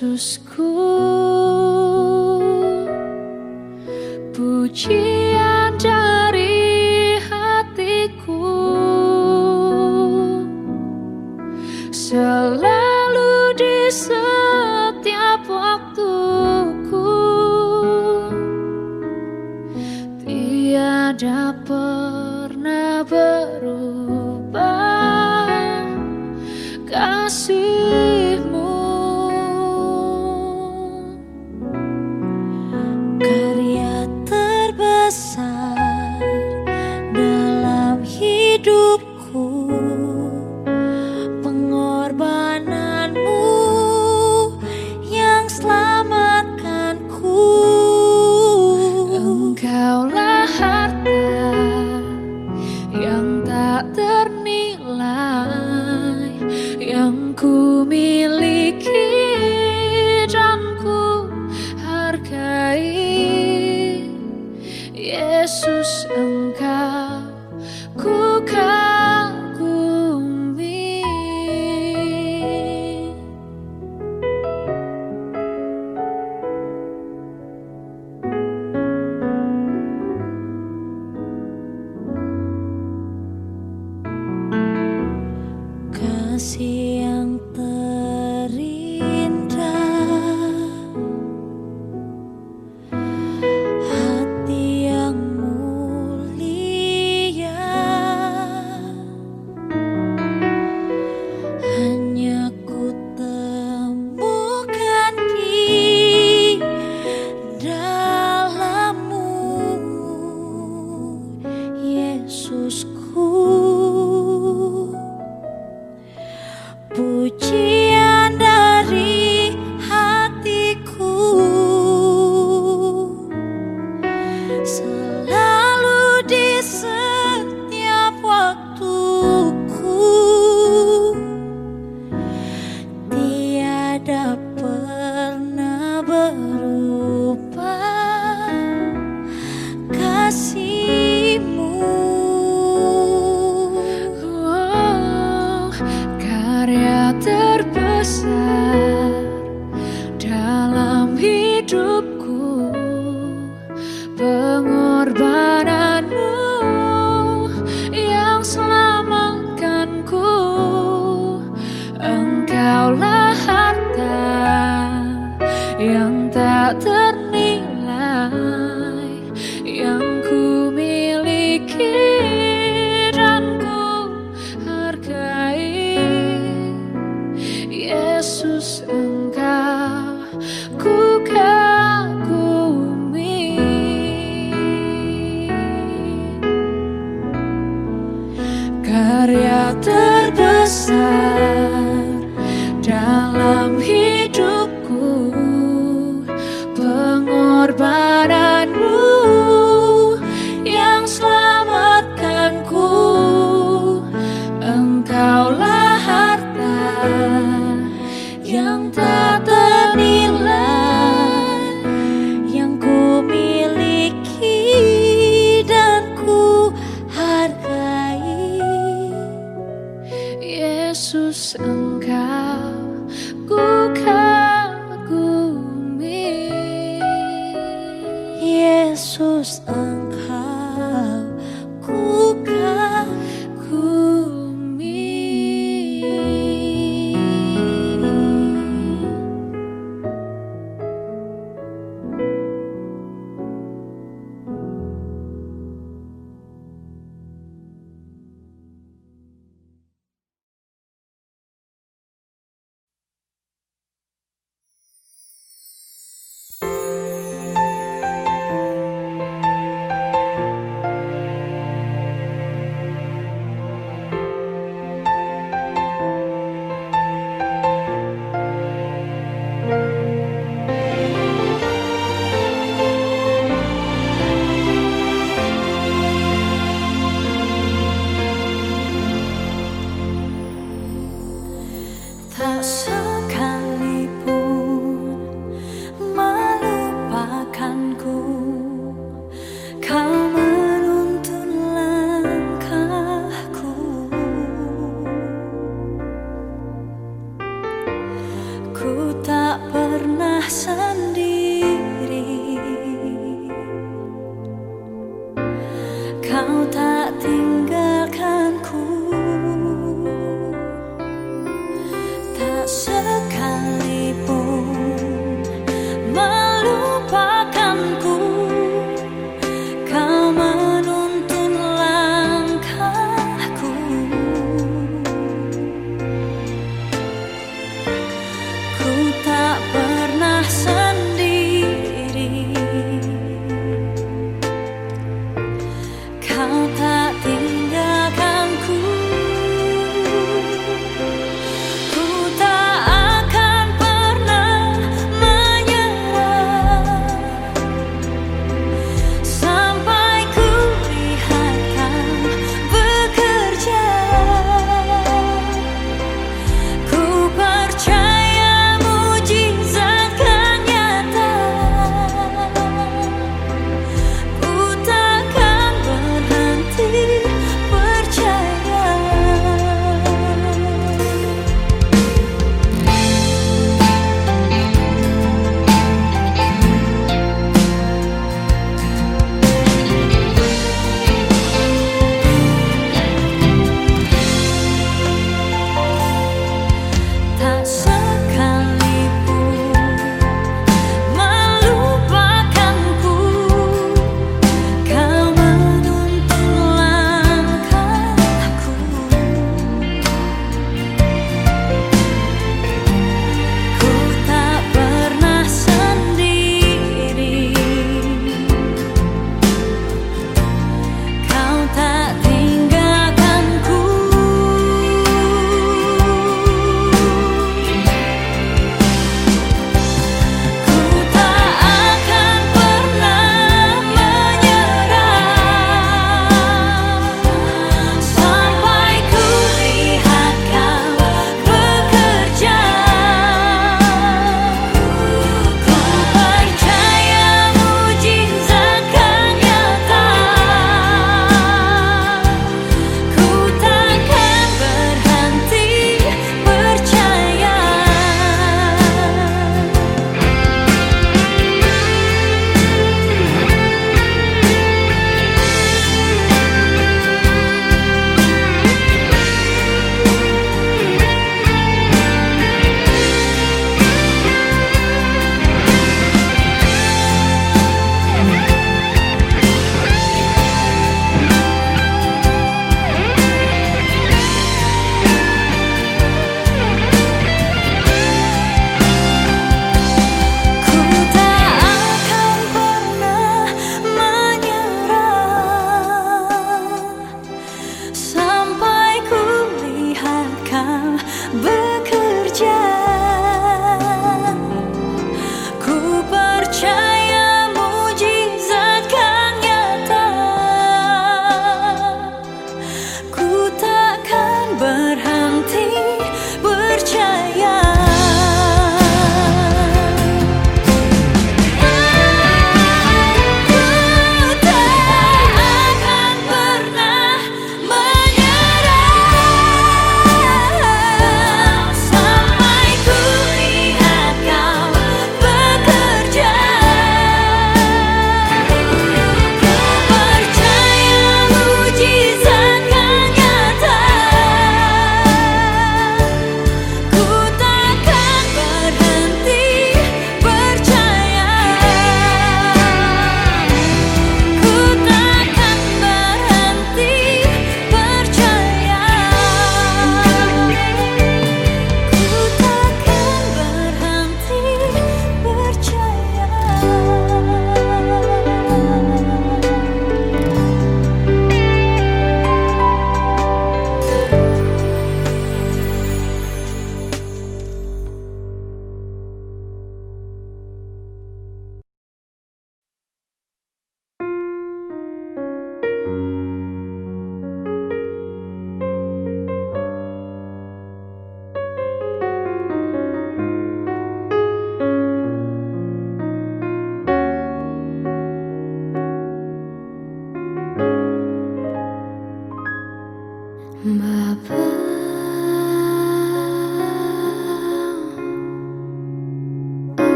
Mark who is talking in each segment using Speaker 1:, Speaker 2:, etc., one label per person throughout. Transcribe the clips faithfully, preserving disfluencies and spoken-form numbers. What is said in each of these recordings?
Speaker 1: Yesusku, pujian dari hatiku, selalu di setiap waktuku, tiada pernah berubah kasih-Mu.
Speaker 2: Karya terbesar dalam hidupku, pengorbanan-Mu yang selamatkanku.
Speaker 1: Engkaulah harta yang tak ternilai, yang ku miliki dan ku hargai. Yesus, Engkau ku kagumi. Kasih yang terindah, hati yang mulia, hanya ku temukan di dalam-Mu, Yesusku. Pujian dari hatiku, selalu di setiap waktuku, tiada pernah berubah kasih-Mu. Karya terbesar dalam hidupku, pengorbanan-Mu yang selamatkanku. Engkaulah harta yang tak ternilai, yang ku miliki dan ku hargai. Yesus, Engkau ku kagumi. Karya terbesar dalam hidupku, pengorbanan-Mu yang selamatkanku. Engkaulah harta yang tak ternilai, yang ku miliki dan ku hargai. Yesus, Engkau ku kagumi. Yesus, Engkau ku kagumi.
Speaker 2: Kau tak tinggalkanku, tak sekalipun melupakanku. Kau menuntun langkahku, ku tak pernah sendiri. Kau tak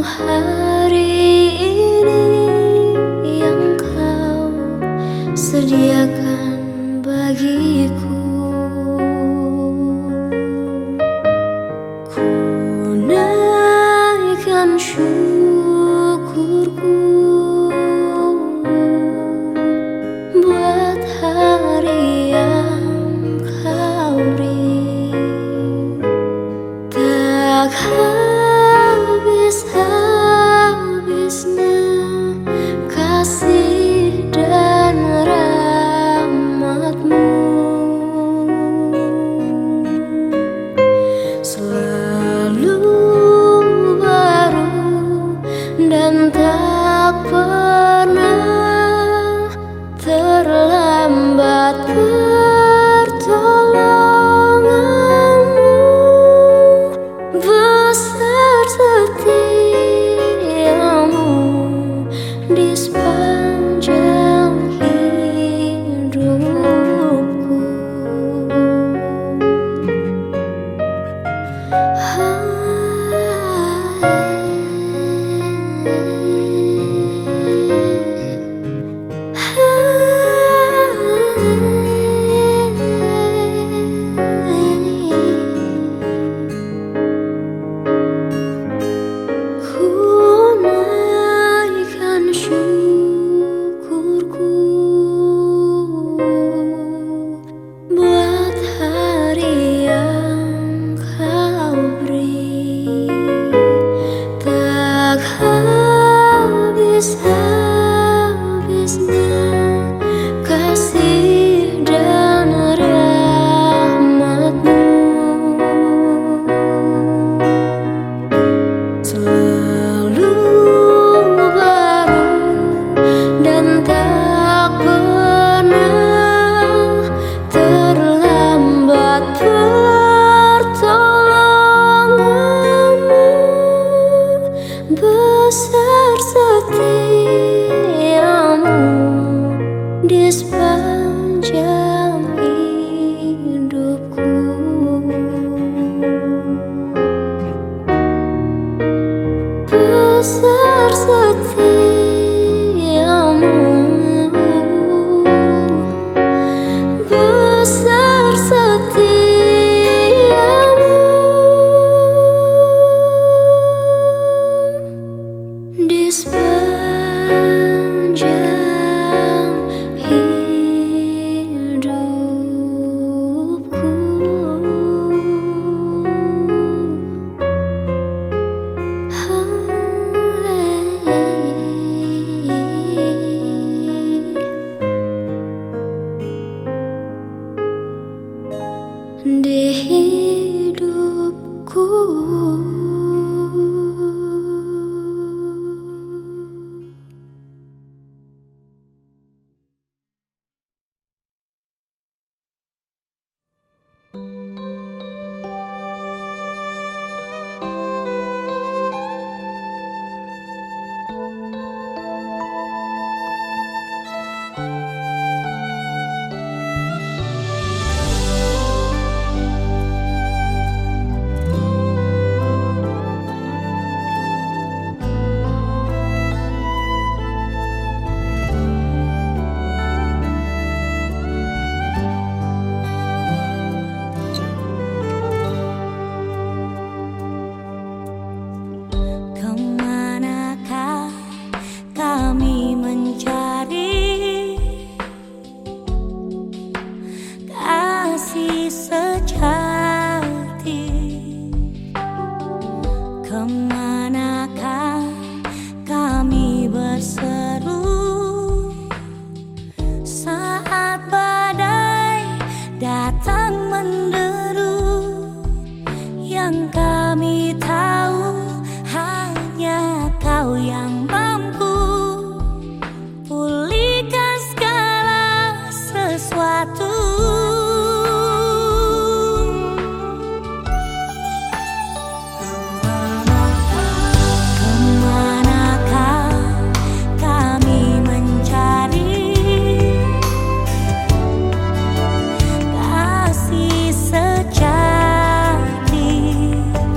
Speaker 1: hari ini yang kau sediakan bagiku. Ku naikkan syukurku buat hari yang kau beri. Tak habis-habisnya kasih dan rahmat-Mu, selalu baru dan tak pernah terlambat pertolongan-Mu. Besar setiamu di sepanjang hidupku. Habis-habisnya kasih dan rahmat-Mu, selalu baru dan tak pernah terlambat pertolongan-Mu. Besar setiamu di sepanjang hidupku. Besar setiamu, besar setiamu di sepanjang hidupku. Di hidupku.
Speaker 2: Kemanakah kami berseru saat badai datang menderu? Yang kami tahu hanya Kau yang mampu pulihkan segala sesuatu. Kasih sejati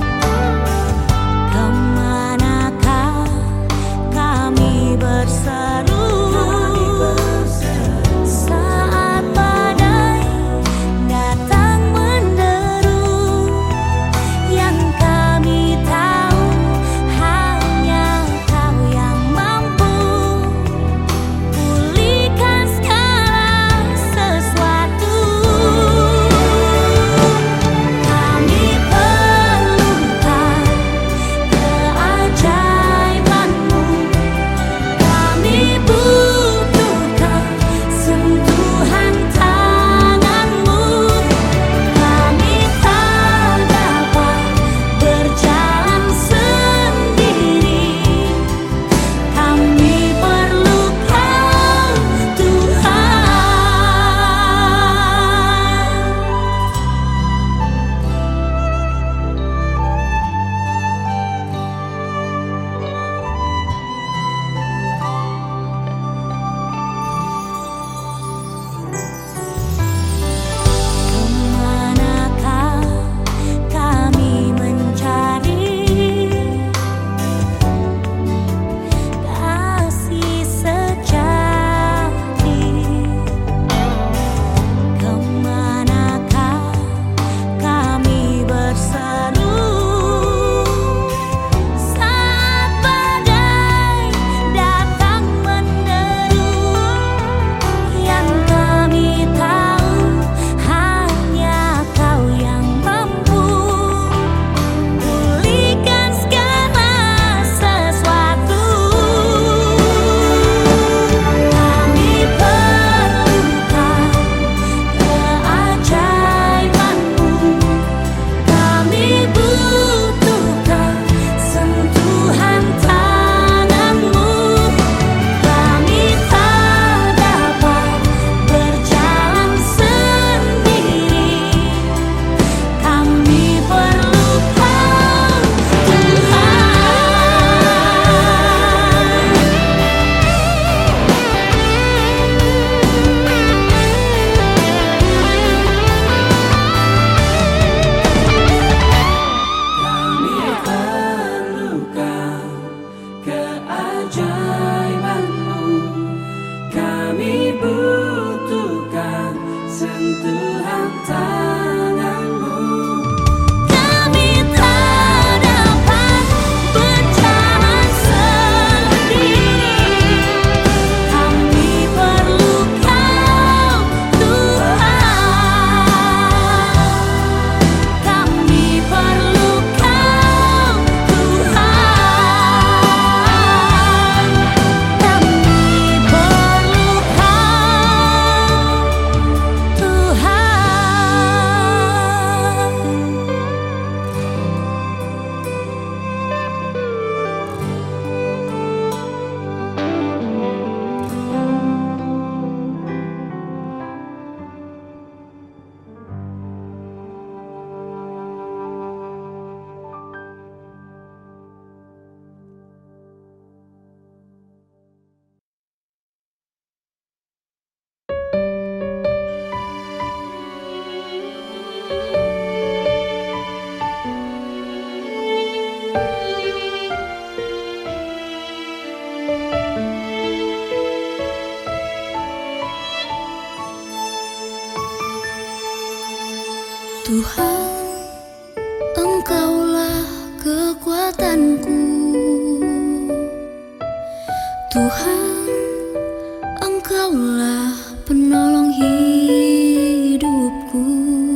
Speaker 1: Tuhan, Engkaulah penolong hidupku.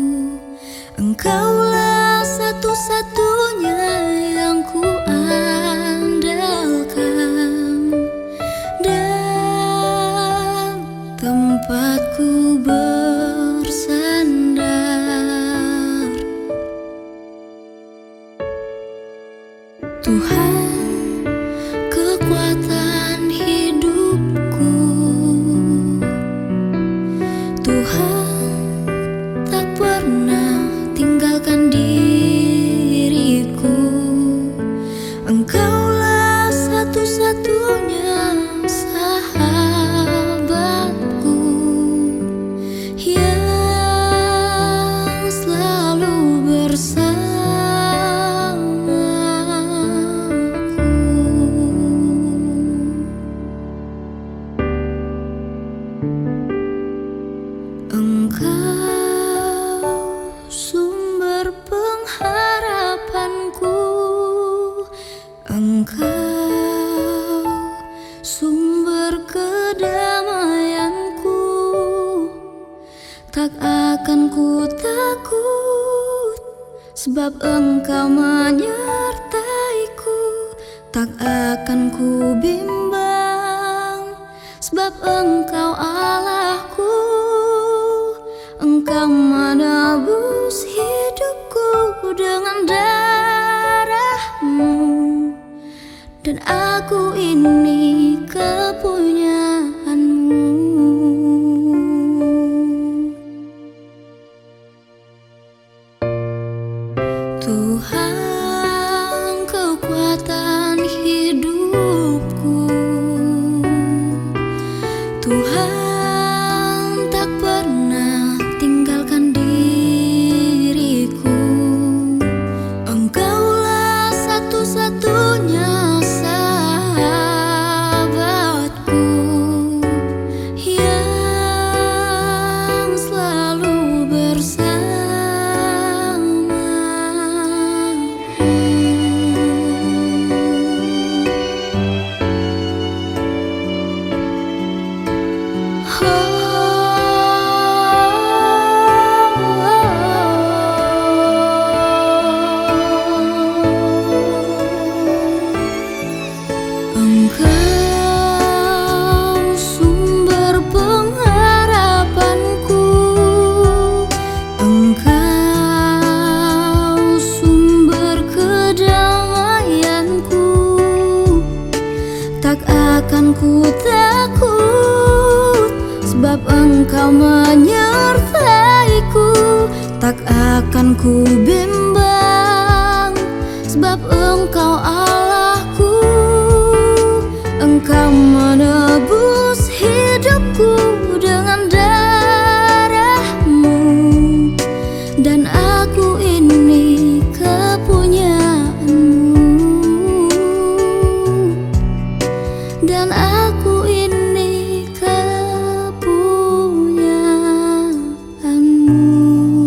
Speaker 1: Engkaulah satu-satunya yang ku andalkan dan tempatku bersandar. Tuhan, kekuatan hidupku. Tuhan, tak pernah tinggalkan diriku. Engkaulah satu-satunya sahabatku yang selalu bersamaku. Engkau sumber pengharapanku. Engkau sumber kedamaianku. Tak akan ku takut, sebab Engkau menyertaiku. Tak akan ku bimbang, sebab Engkau Allahku. Engkau menebus hidupku dengan darah-Mu, dan aku ini kepunyaan-Mu. Tuhan, kekuatan hidupku. Tuhan, tak pernah tinggalkan diriku. Engkaulah satu-satunya sahabatku yang selalu Engkau sumber pengharapanku. Engkau sumber kedamaianku. Tak akan ku takut, sebab Engkau menyertaiku. Tak akan ku bimbang, sebab Engkau Allahku. Engkau menebus hidupku dengan darah-Mu, dan aku ini kepunyaan-Mu, dan aku ini kepunyaan-Mu.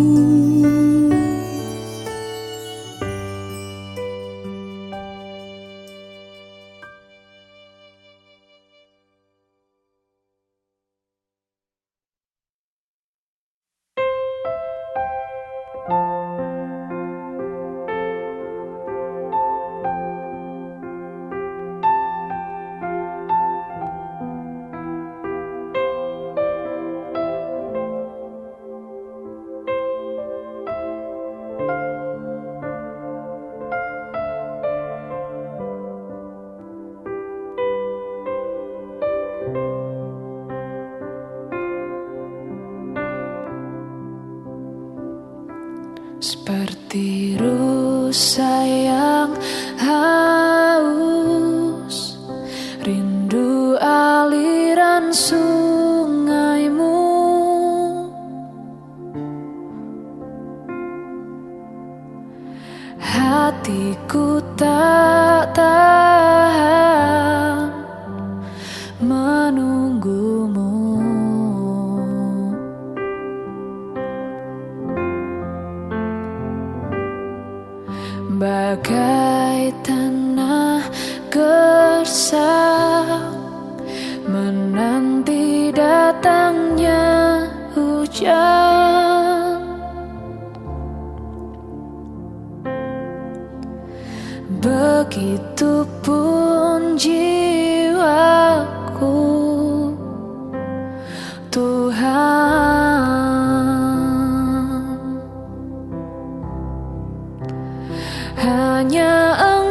Speaker 3: Seperti rusa yang haus, rindu aliran sungaimu. Hatiku tak tahan menunggumu. Bagai tanah gersang menanti datangnya hujan. Begitupun jiwaku, Tuhan, hanya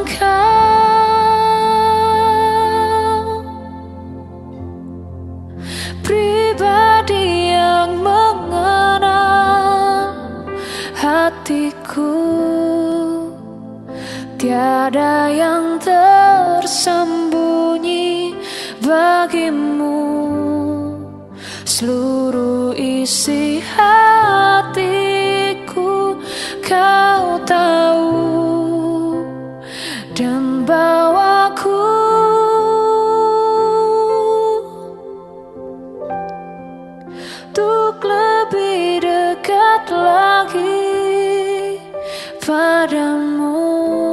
Speaker 3: Engkau pribadi yang mengenal hatiku. Tiada yang tersembunyi bagimu, seluruh isi hatiku Kau tahu, dan bawaku untuk lebih dekat lagi padamu.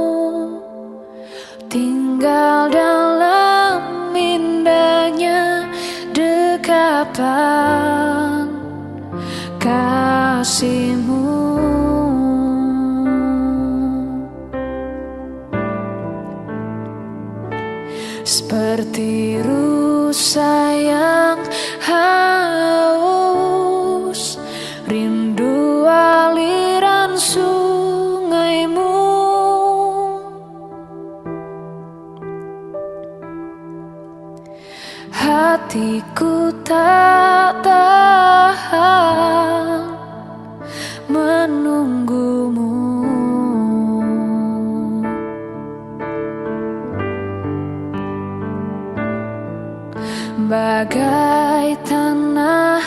Speaker 3: Tinggal dalam indahnya dekapan kasih-Mu. Seperti rusa yang haus, rindu aliran sungai-Mu. Hatiku tak tahan menunggu-Mu. Bagai tanah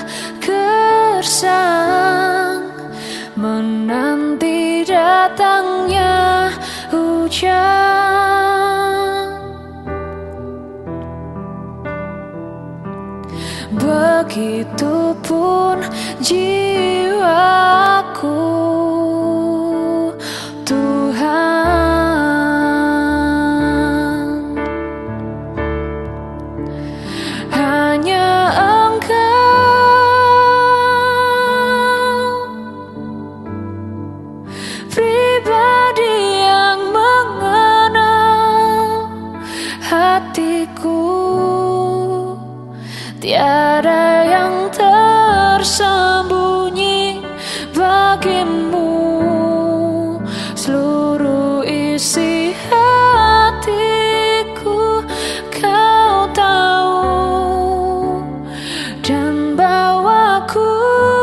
Speaker 3: gersang menanti datangnya hujan. Begitupun jiwaku, Tuhan, hanya Engkau pribadi yang mengenal hatiku. Tiada yang tersembunyi bagimu, seluruh isi hatiku Kau tahu, dan bawaku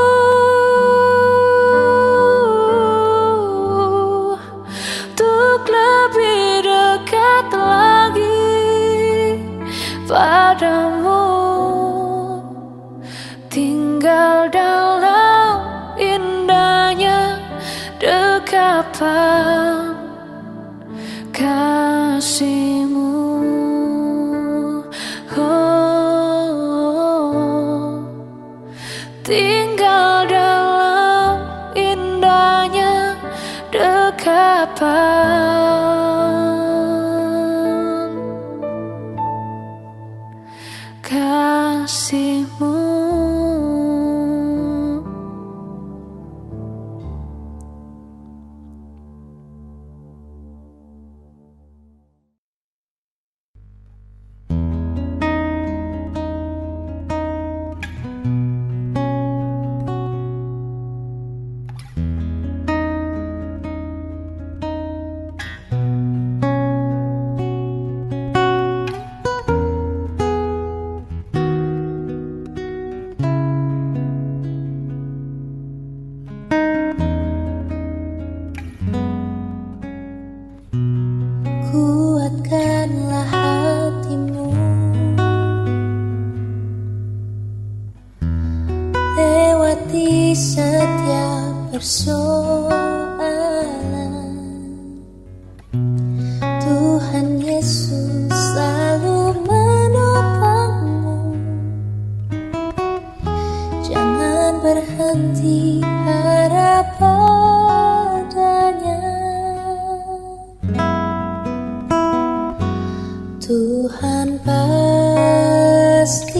Speaker 3: untuk lebih dekat lagi padamu. Tinggal dalam indahnya dekapan kasih-Mu. Oh, tinggal dalam indahnya dekapan kasih-Mu.
Speaker 1: Kuatkanlah hatimu, lewati setiap persoalan. Tuhan Yesus selalu menopangmu. Jangan berhenti harap padanya. Tuhan pasti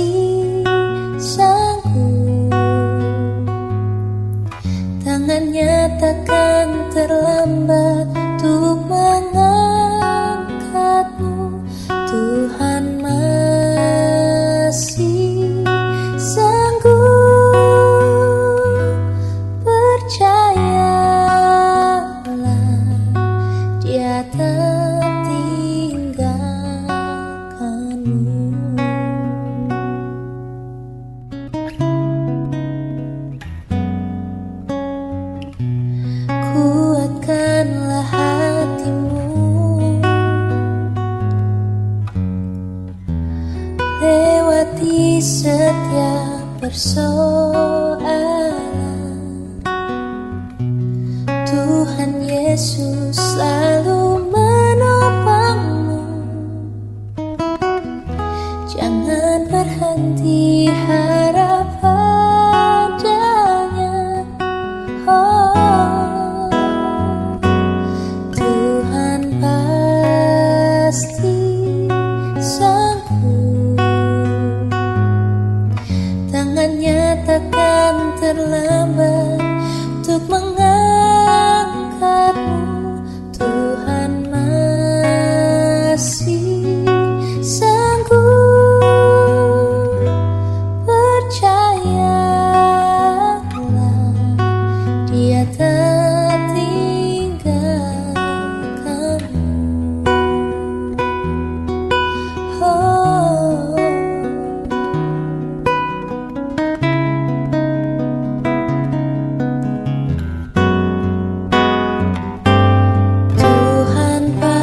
Speaker 1: Dia tak tinggalkanmu. Kuatkanlah hatimu, lewati setiap persoalan. Tuhan Yesus selalu menopangmu. Jangan berhenti harap padanya. Oh, Tuhan pasti sanggup. Tangannya takkan terlambat untuk mengangkatmu. Tuhan masih sanggup. Percayalah, Dia tak tinggalkanmu. Oh, Tuhan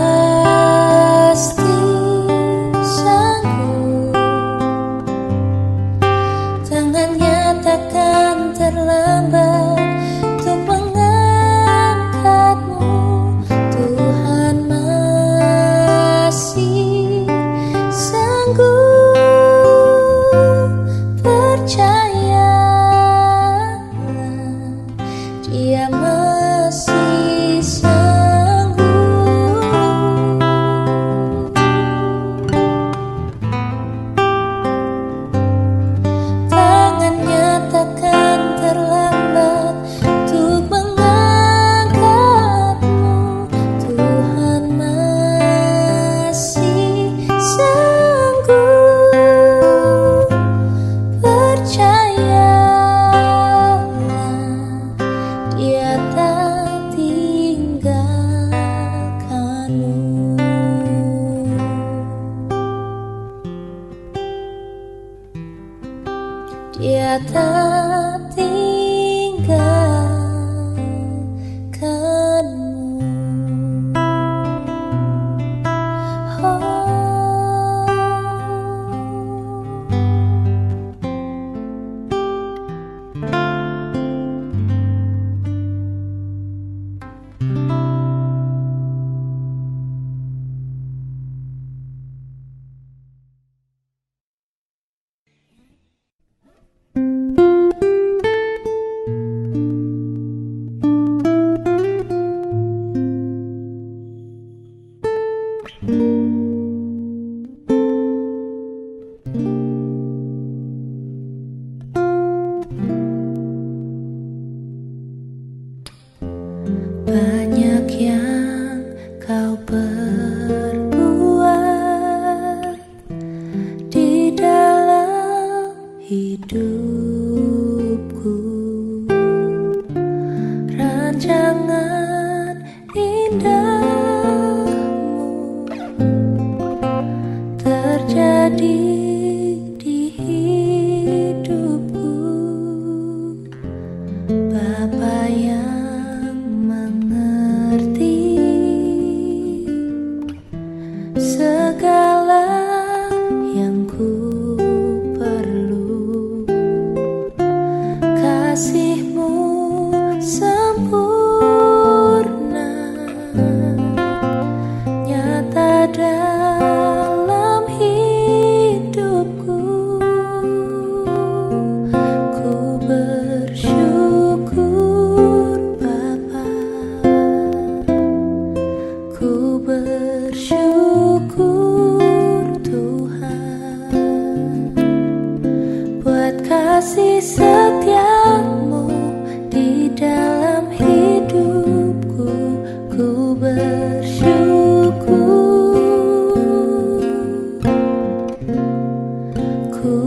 Speaker 1: pasti sanggup. Tangannya takkan terlambat untuk mengangkatmu. Tuhan masih sanggup. Percayalah, Dia masih sanggup. Tangannya takkan terlambat untuk mengangkatmu. Tuhan masih sanggup. Percayalah, Dia tak tinggalkanmu. Dia tak tinggalkanmu. Oh. Banyak yang kau perbuat di dalam hidupku. Rancangan indahmu terjadi di hidupku. Bapa yang mengerti segala yang ku perlu. Kasih-Mu sempurna nyata dalam hidupku. Ku bersyukur Bapa, ku bersyukur Tuhan buat kasih setia-Mu di dalam hidupku. Ku bersyukur, ku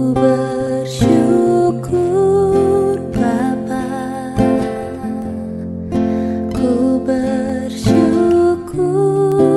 Speaker 1: bersyukur Bapa, ku bersyukur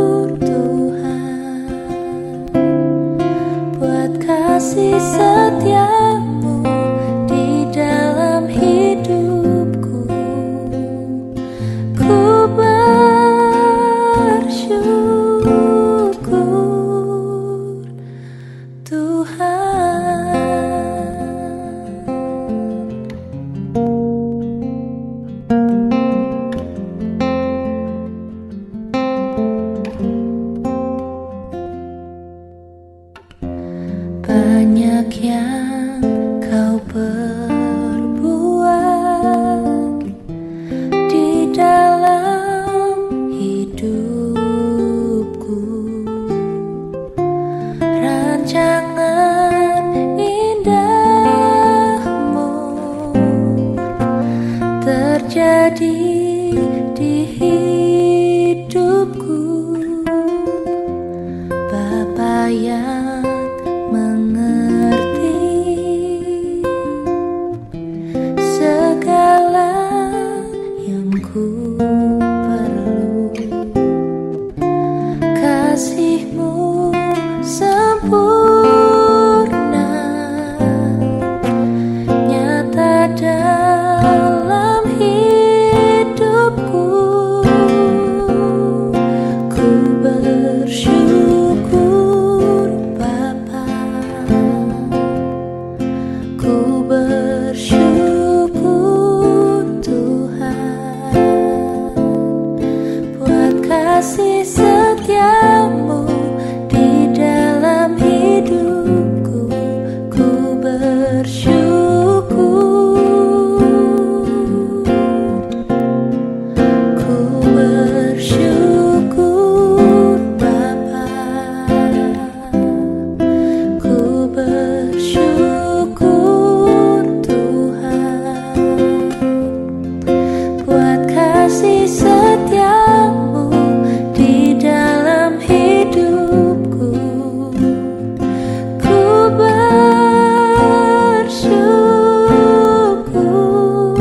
Speaker 1: kasih setiamu di dalam hidupku, ku bersyukur, ku bersyukur Bapa, ku bersyukur Tuhan buat kasih setiamu di dalam hidupku, ku bersyukur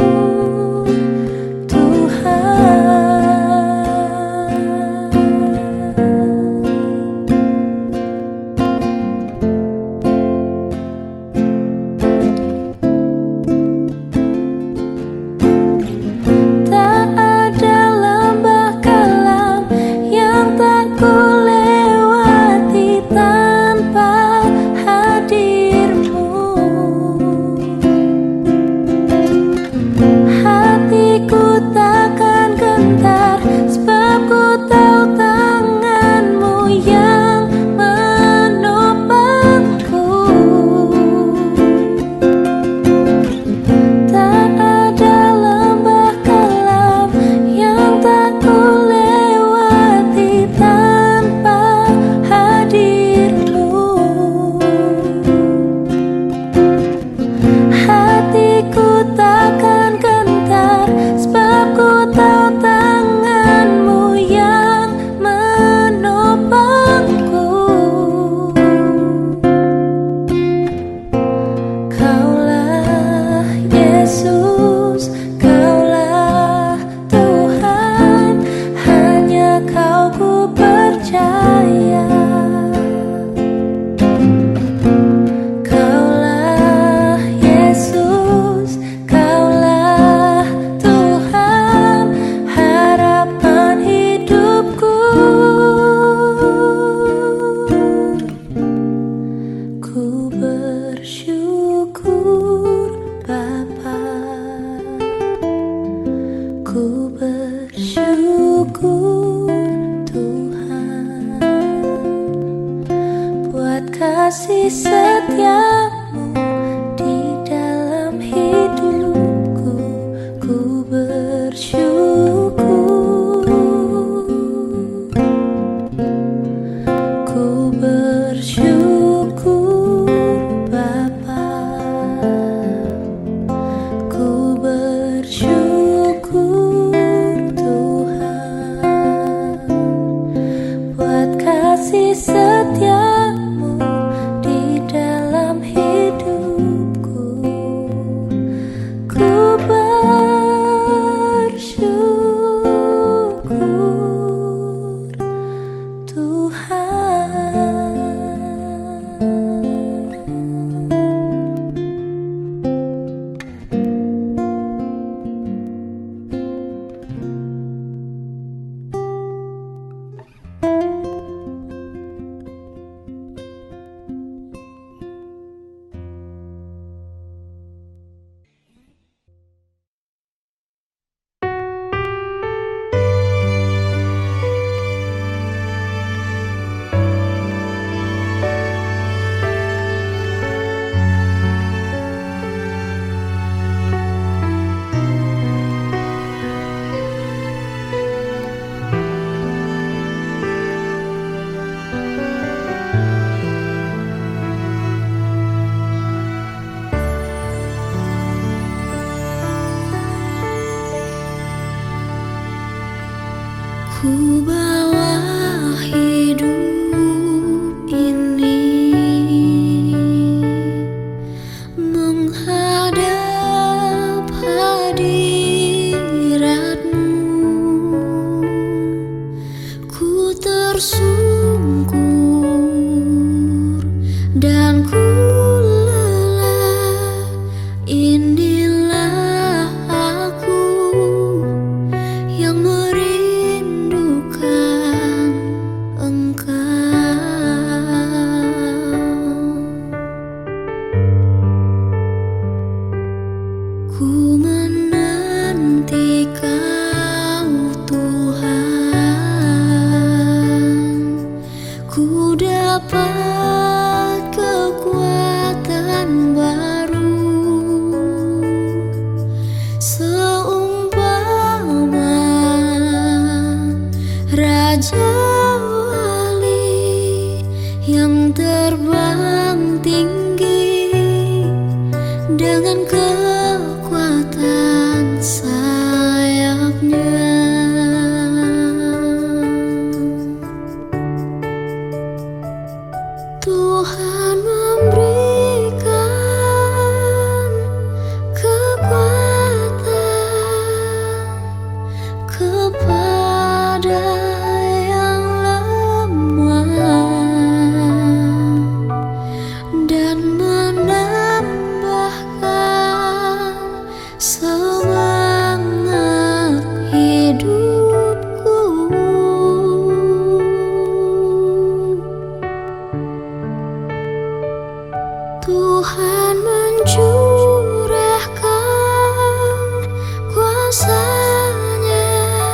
Speaker 1: Tuhan. Tak ada lembah kelam yang tak kulewati tanpa hadirmu. Hatiku takkan gentar, sebab ku tahu tanganmu yang menopangku. Tak ada lembah kelam yang tak kulewati tanpa hadirmu. Hatiku takkan gentar, sebab ku tahu tanganmu yang menopangku. Kaulah Yesus, Kaulah Tuhan, hanya Kau ku percaya. Kaulah Yesus, Kaulah Tuhan, harapan hidupku. Ku bersyukur Bapa, ku bersyukur Tuhan buat kasih setiamu di dalam hidupku, ku bersyukur, ku bersyukur Bapa, ku bersyukur Tuhan buat kasih setiamu di dalam hidupku, ku bersyukur Tuhan. Ku bawa hidup ini menghadap hadirat-Mu. Ku tersungkur dan ku lelah. Inilah aku yang merindukan Ku menanti Kau Tuhan. dapat kekuatan baru, seumpama Raja Wali yang terbang tinggi dengan kekuatan sayapnya. Tuhan memberikan kekuatan kepada yang lemah dan menambahkan semangat hidupku. Tuhan mencurahkan kuasa-Nya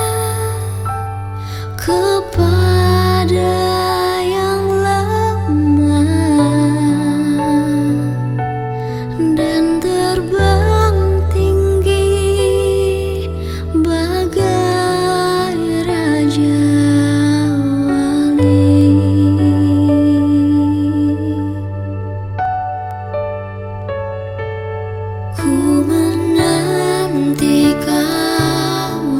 Speaker 1: kepada yang lemah dan terbang tinggi bagai Raja Wali. Ku menanti Kau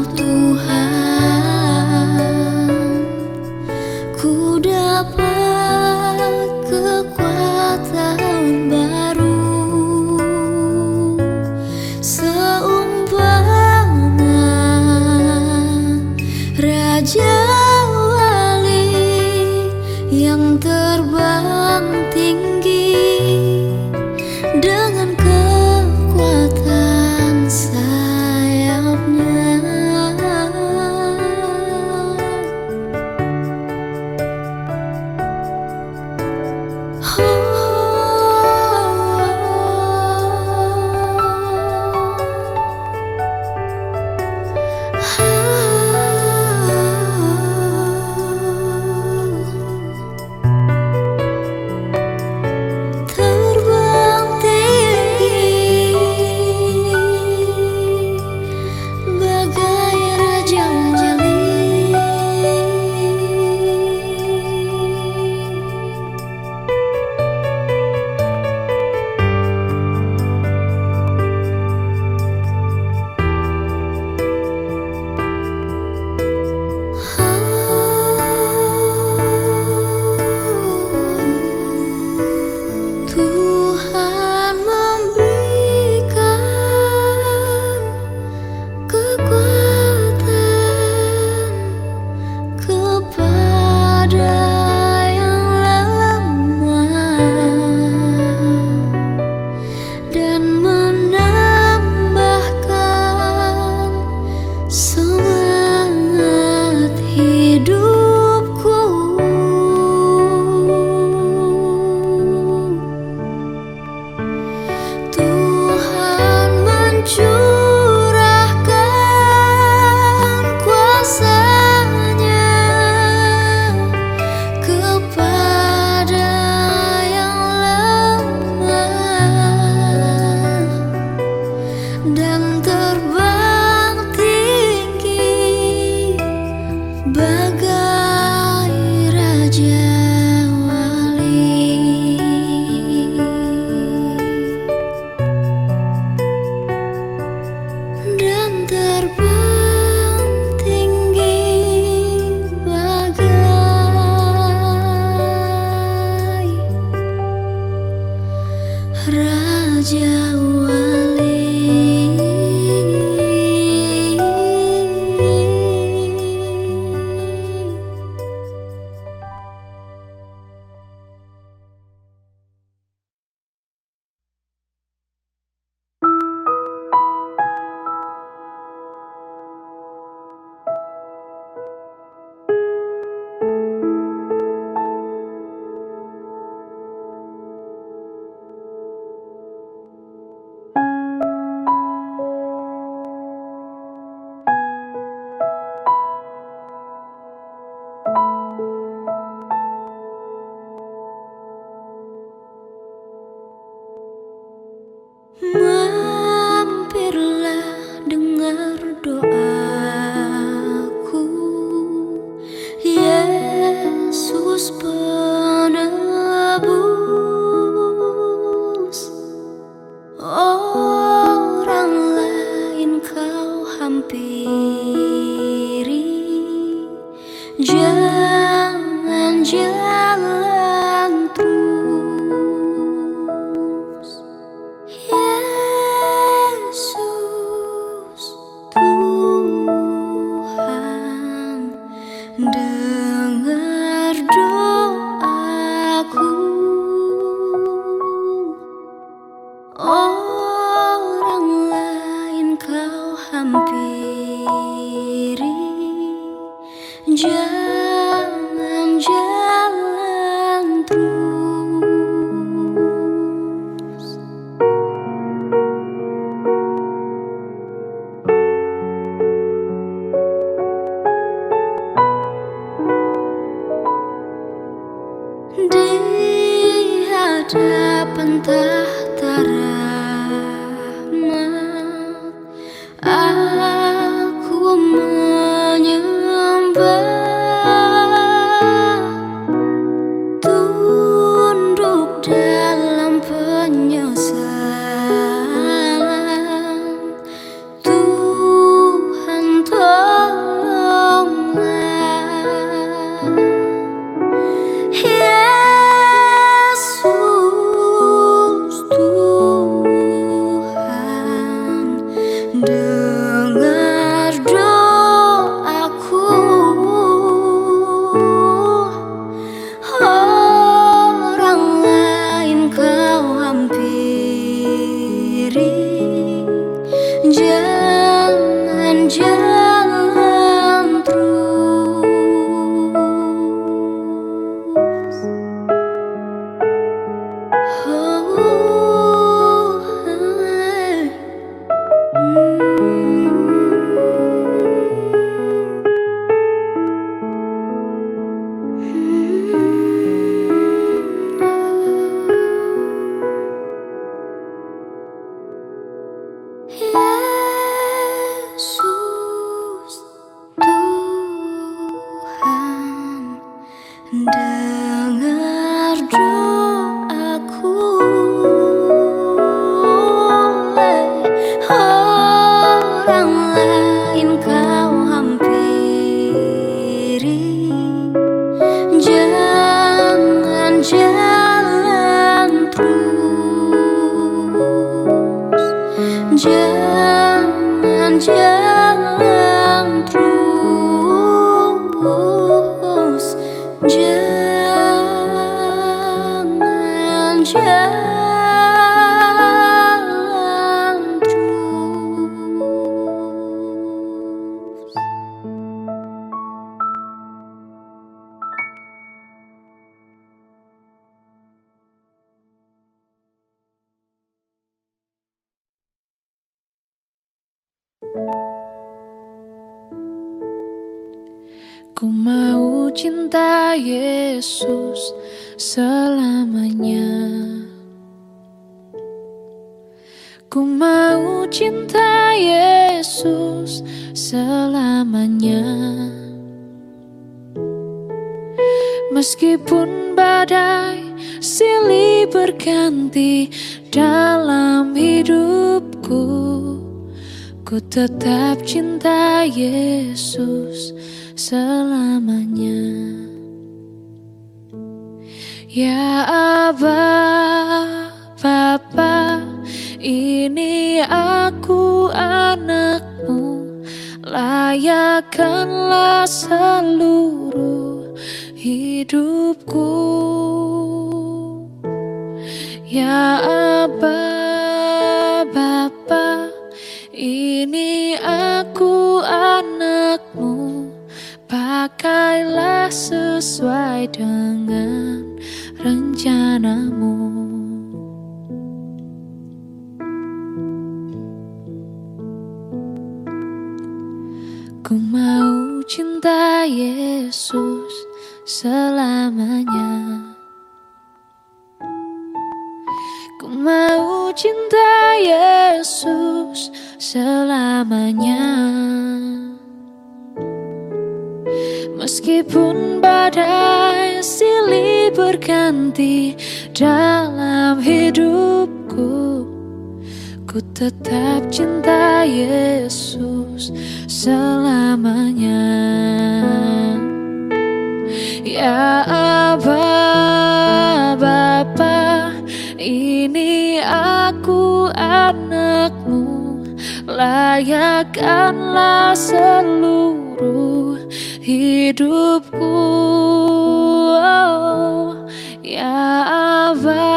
Speaker 1: Tuhan, ku dapat kekuatan baru, seumpama Raja Wali yang terbang tinggi dengan kekuatan sayapnya. Jangan jalan terus, Yesus Tuhan, dengar doaku. Orang lain kau hampiri, jangan jalan terus. Di hadapan tahta rahmat, aku menyembah, tunduk dalam penyesalan. Tuhan tolonglah, Yesus Tuhan, dengar doaku. Orang lain kau hampiri, jangan jalan terus. Oh, hey. Yesus Tuhan, dengar doaku. Orang lain kau hampiri, jangan jalan terus, jangan jalan terus, jangan jalan terus.
Speaker 3: Ku mau cinta Yesus selamanya. Ku mau cinta Yesus selamanya. Meskipun badai silih berganti dalam hidupku, ku tetap cinta Yesus selamanya. Ya Aba, Bapa, ini aku anakmu, layakkanlah seluruh hidupku. Ya Aba, Bapa, ini aku anakmu, pakailah sesuai dengan rencanamu. Ku mau cinta Yesus selamanya. Ku mau cinta Yesus selamanya. Meskipun badai silih berganti dalam hidupku, ku tetap cinta Yesus selamanya. Ya Aba, Bapa, ini aku anakmu, layakkanlah seluruh hidupku. Oh, ya Aba,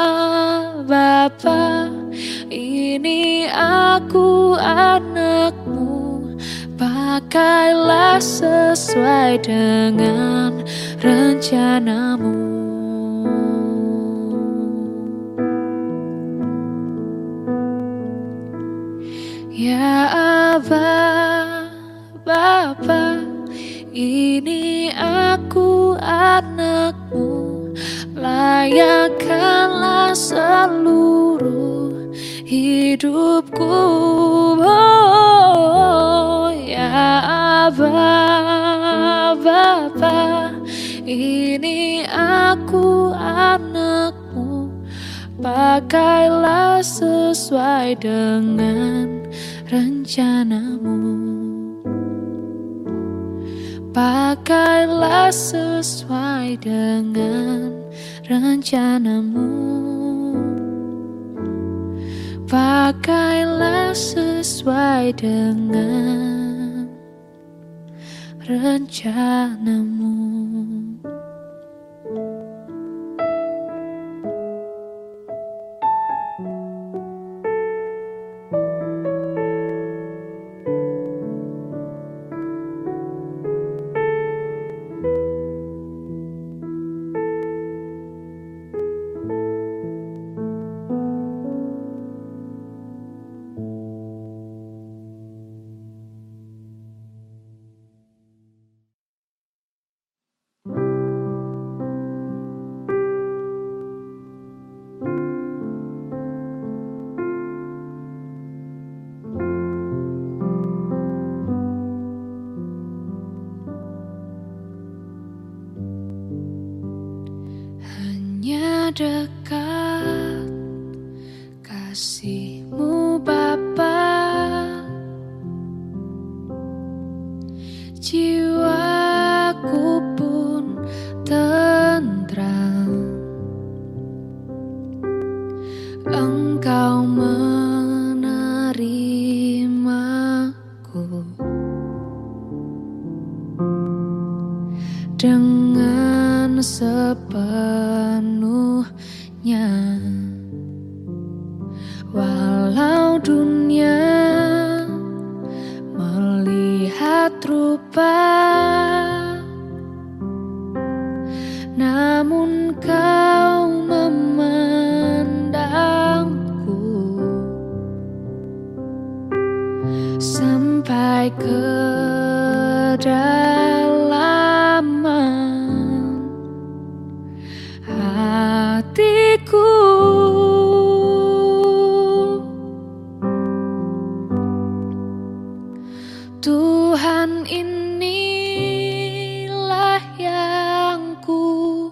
Speaker 3: Bapa, ini aku anakmu, pakailah sesuai dengan rencanamu. Ya Aba, Bapa, ini aku anakmu, layakkanlah seluruh hidupku. Oh, ya Aba, Bapa, ini aku anakmu, pakailah sesuai dengan rencanamu. Pakailah sesuai dengan rencanamu. Pakailah sesuai dengan rencanamu. Hanya dekat kasih-Mu Bapa, jiwaku pun tentram. Engkau menerimaku dengan sepenuhnya, walau dunia melihat rupa, namun Kau memandangku sampai ke kedalaman hatiku. Tuhan, inilah yang ku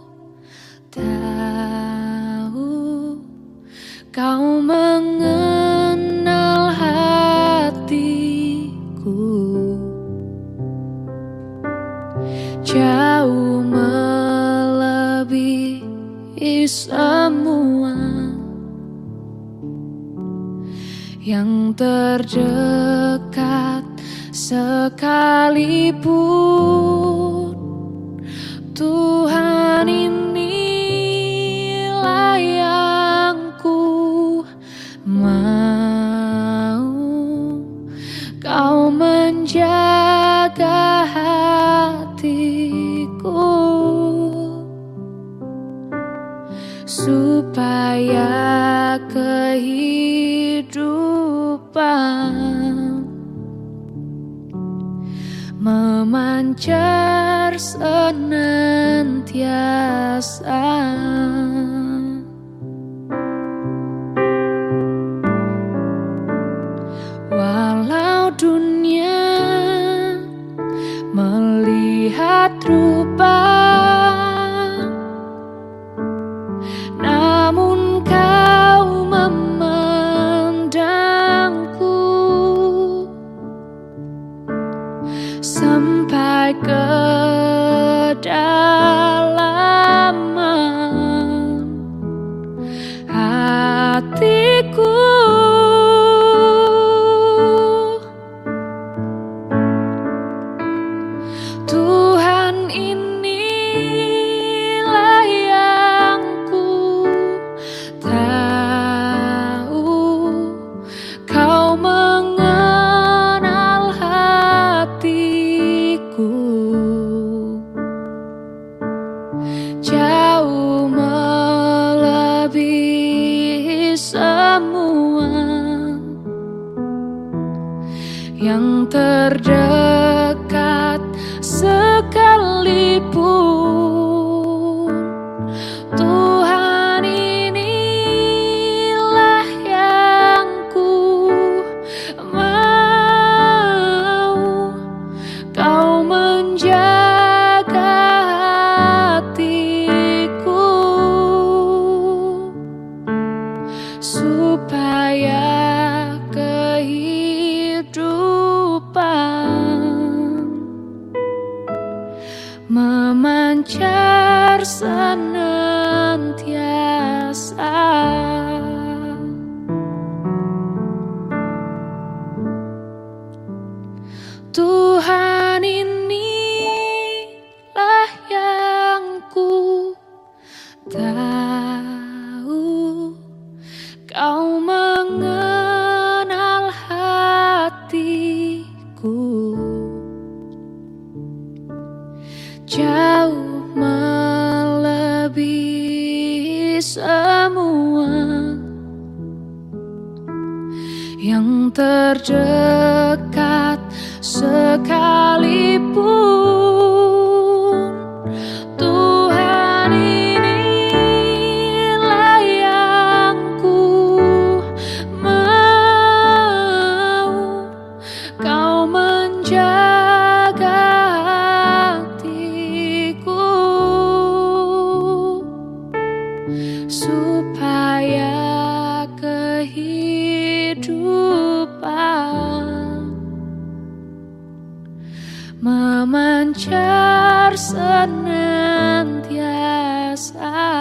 Speaker 3: tahu, Kau mengenal hatiku jauh melebihi semua yang terdekat sekalipun. Tuhan, inilah yang ku mau, Kau menjaga hatiku supaya kehidupan memancar senantiasa. Walau dunia melihat rupa, namun Kau memandangku sampai ke dalam jauh melebihi semua yang terdekat sekalipun. Tuhan, inilah yang ku mau, Kau menjaga hatiku supaya kehidupan memancar senantiasa. Tuhan, inilah yang ku tahu, Kau mengenal hatiku jauh melebihi semua yang terdekat sekalipun. Tuhan, inilah yang ku mau, Kau menjaga hatiku supaya kehidupan memancar senantiasa.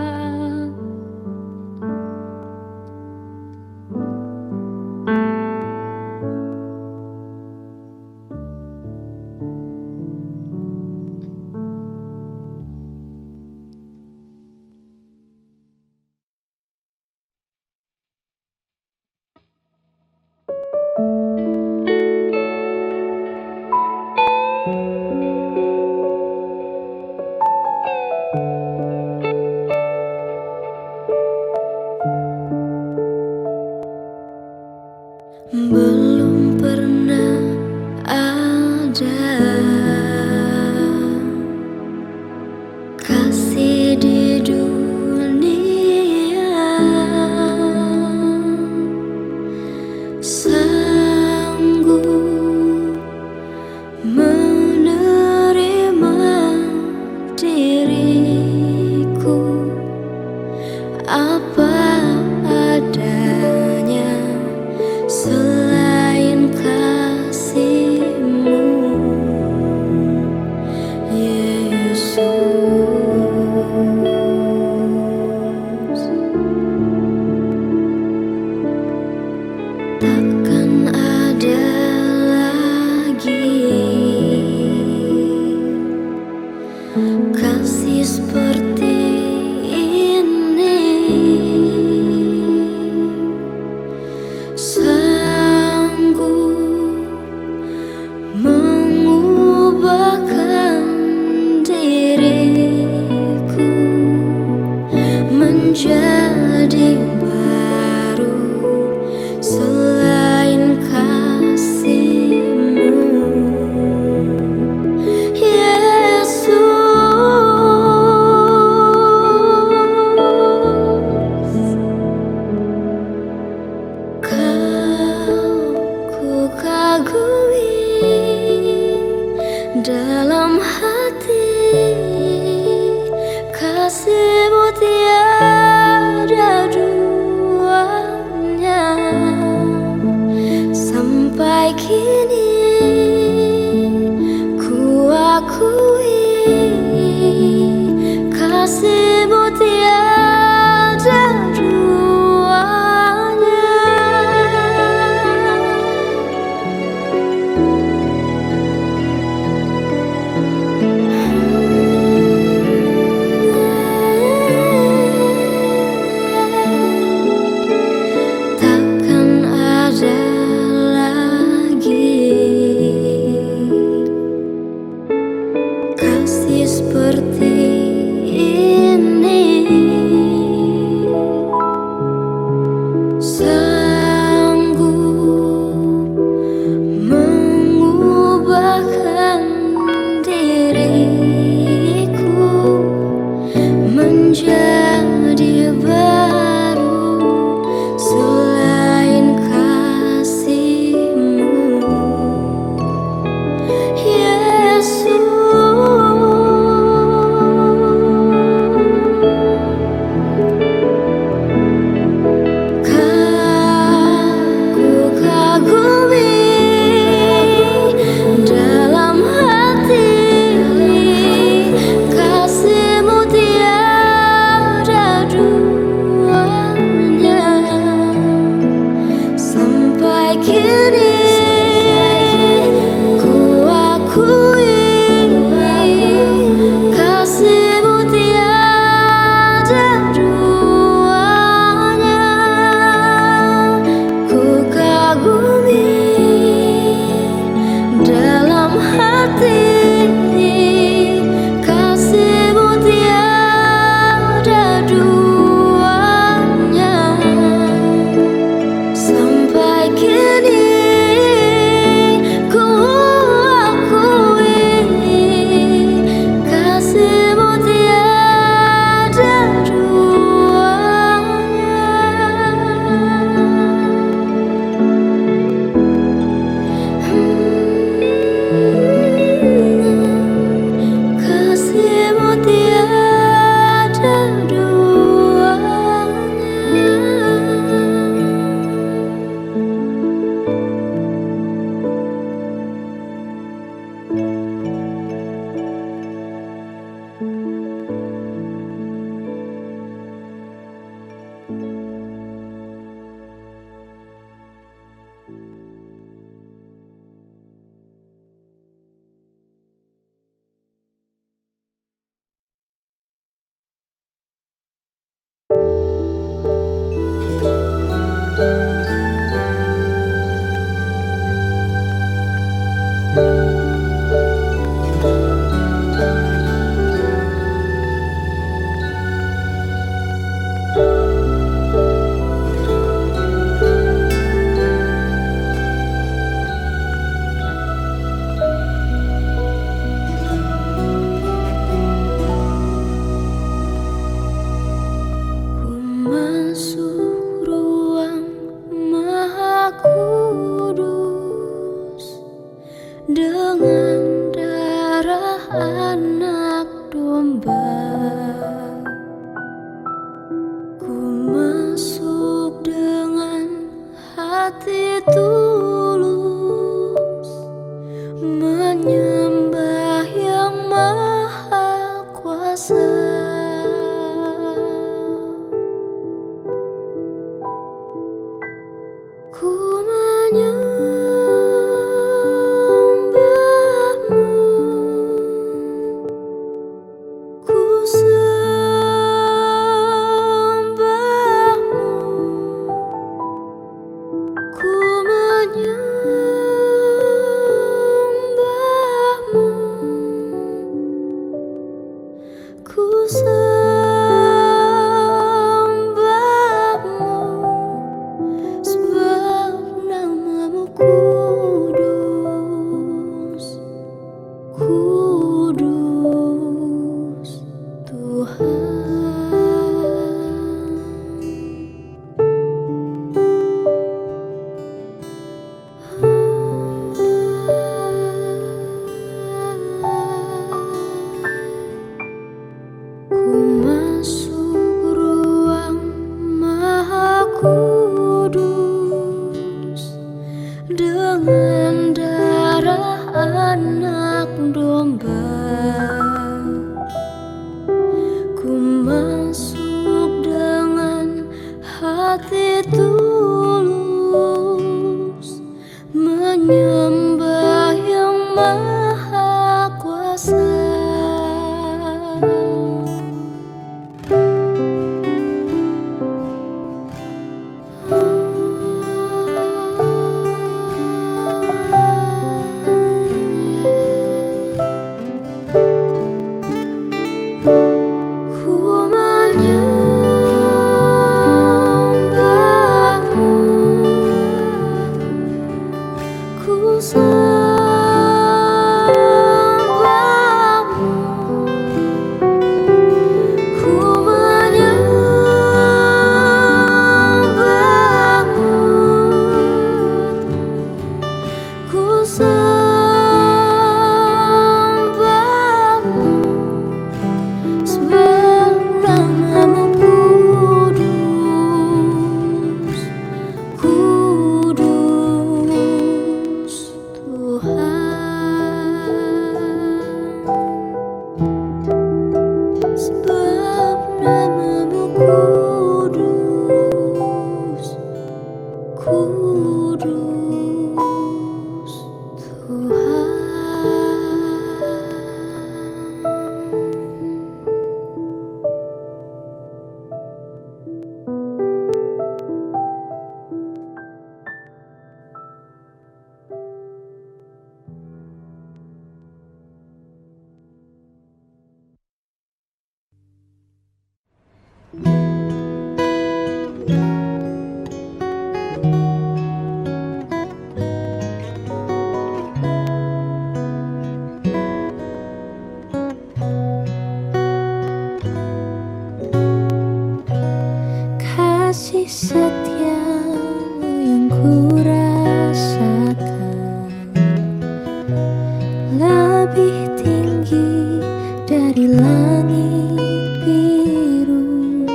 Speaker 1: Belum pernah ada kasih di dunia sanggup menerima diriku apa adanya selain kasih-Mu, Yesus. Takkan ada lagi kasih seperti ini, sanggup mengubahkan diriku menjadi baru selain kasih-Mu, Yesus. Ku masuk dengan hati tulus, menyembah yang maha kuasa. Ku menyembahmu, ku sembahmu, ku menyembahmu, ku sembahmu, sebab namamu kudus, kudus Tuhan. Ku masuk ruang maha kudus dengan darah anak domba. Ku masuk dengan hati tulus, menyembah yang maha kuasa. Ku menyembahmu, ku sembahmu, ku menyembahmu, ku sembahmu, sebab namamu kudus, kudus Tuhan. Sebab namamu kudus, kudus Tuhan. Kasih setiamu yang ku rasakan lebih tinggi dari langit biru.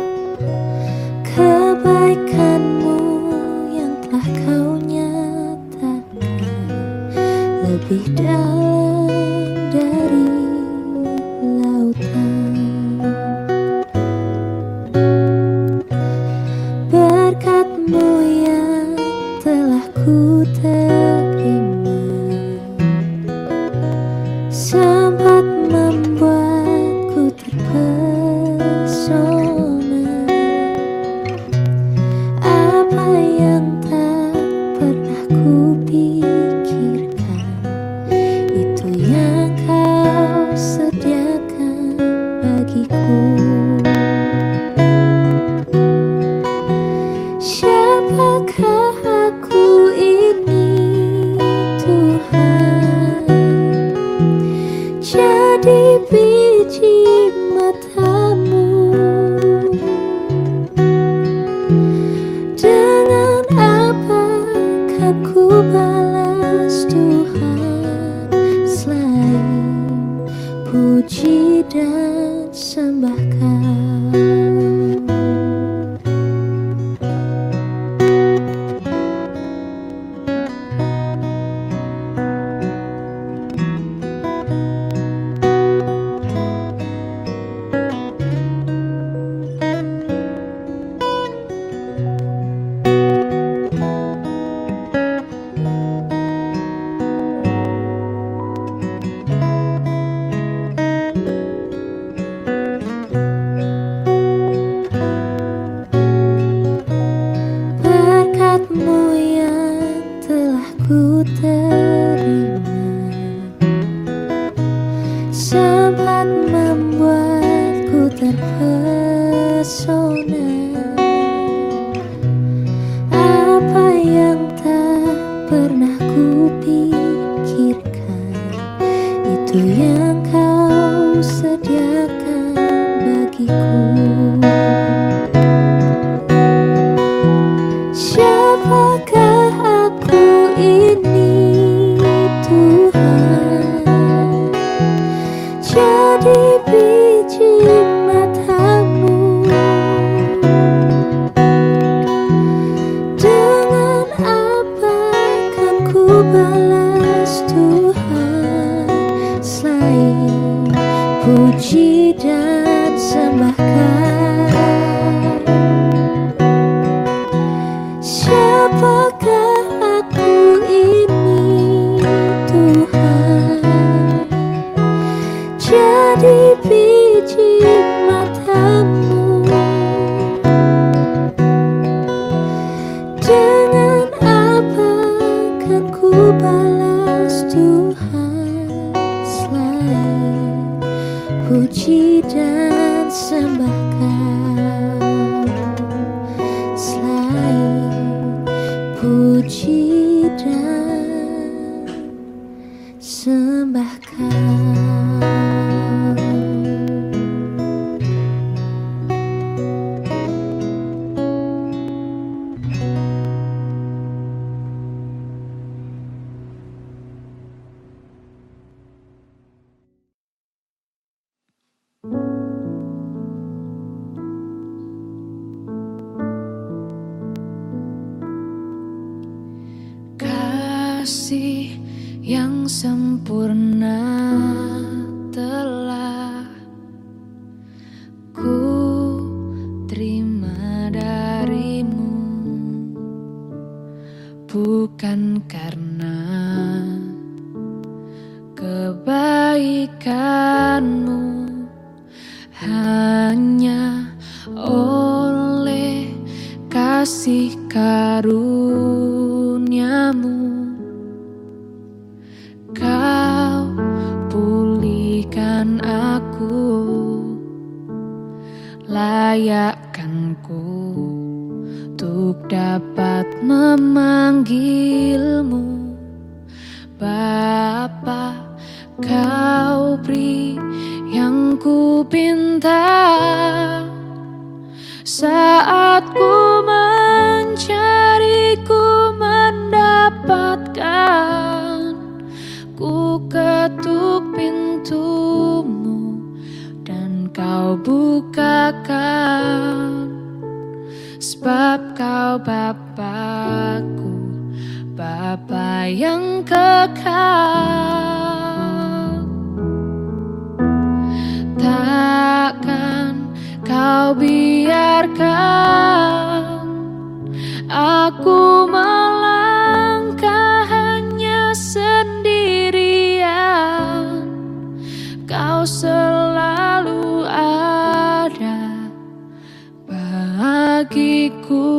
Speaker 1: Kebaikanmu yang telah kau nyatakan lebih dalam dari lautan. Berkat-Mu yang telah ku terima sempat membuatku terpesona. Apa yang tak pernah ku pikirkan, itu yang kau sediakan bagiku. Siapakah aku ini Tuhan, jadi biji mata-Mu. Dengan apa kan ku balas Tuhan, selain puji dan sembahkan. Ku terima, sempat membuatku terpesona. Apa yang tak pernah ku pikirkan, itu yang kau sediakan bagiku. Siapakah aku ini, Tuhan? Jadi biji matamu. Dengan apa kan ku balas, Tuhan, selain puji dan sembahkan? Siapakah aku ini, Tuhan? Jadi biji matamu. Dengan apa kan ku balas, Tuhan, selain puji dan sembahkan? Selain puji dan sembahkan.
Speaker 3: Kasih yang sempurna telah ku terima darimu, bukan karena kebaikanmu, hanya oleh kasih karuniamu. Kau pulihkan aku, layakkanku untuk dapat memanggilmu Bapa. Kau beri yang ku pinta saat ku mencari, ku mendapatkan. Ku ketuk pintumu dan kau bukakan, sebab kau Bapakku, Bapa yang kekal. Takkan kau biarkan aku melangkah hanya sendirian. Kau selalu ada bagiku,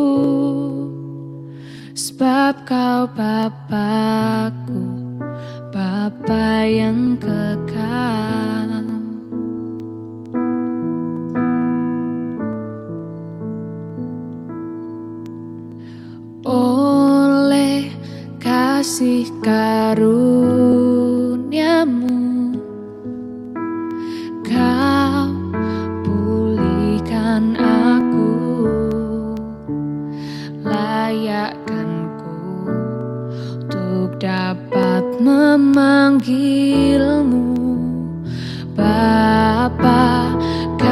Speaker 3: sebab kau Bapakku, Bapa yang kekal. Oleh kasih karuniamu, kau pulihkan aku, layakkanku untuk dapat memanggilmu Bapa.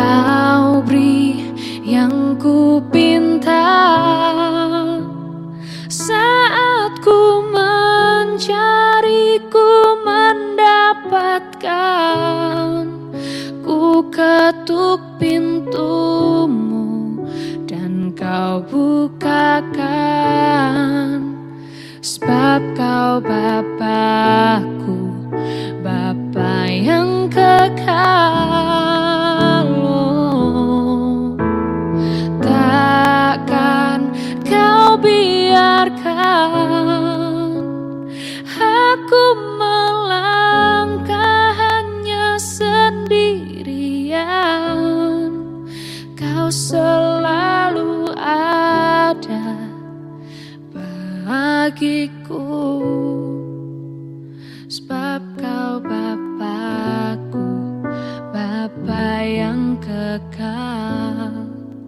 Speaker 3: ketuk pintumu dan kau bukakan, sebab kau Bapakku, Bapa yang kekal. Oh, takkan kau biarkan aku melangkah hanya sendirian. Kau selalu ada bagiku, sebab kau Bapakku, Bapa yang kekal.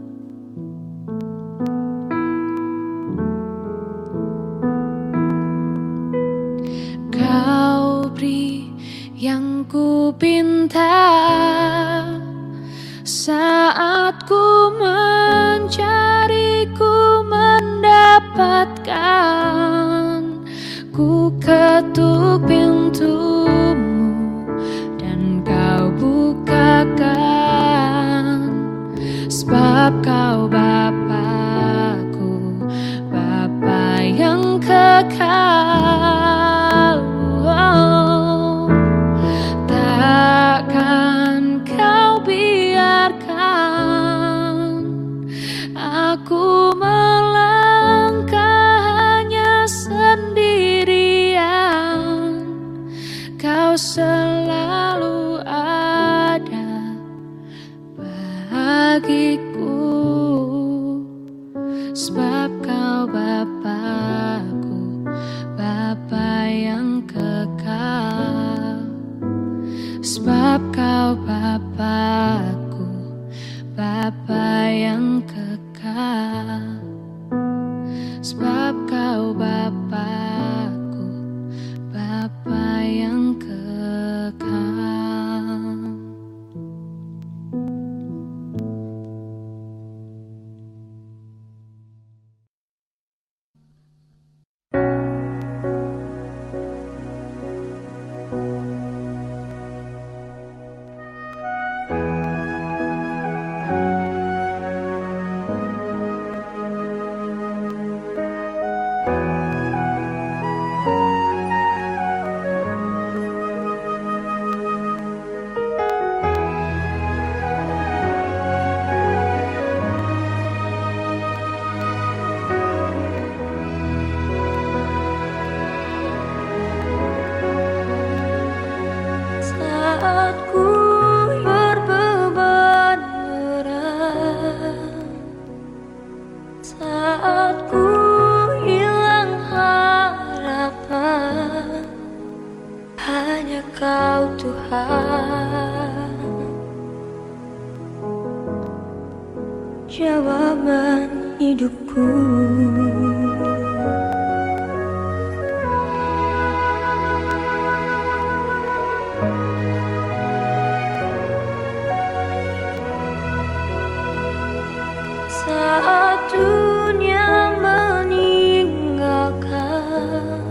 Speaker 3: Kau beri yang ku pinta saat ku mencari, ku mendapatkan. Ku ketuk pintumu dan kau bukakan, sebab kau Bapakku, Bapa yang kekal. Oh, takkan kau biarkan aku melangkah hanya sendirian. Kau selalu ada bagiku, sebab kau Bapakku, Bapa yang kekal. Sebab kau Bapakku, Bapa yang kekal. Sebab kau Bapakku, Bapa yang kekal.
Speaker 1: Saat ku berbeban berat, saat ku hilang harapan, hanya Kau Tuhan jawaban hidupku. Saat dunia meninggalkan,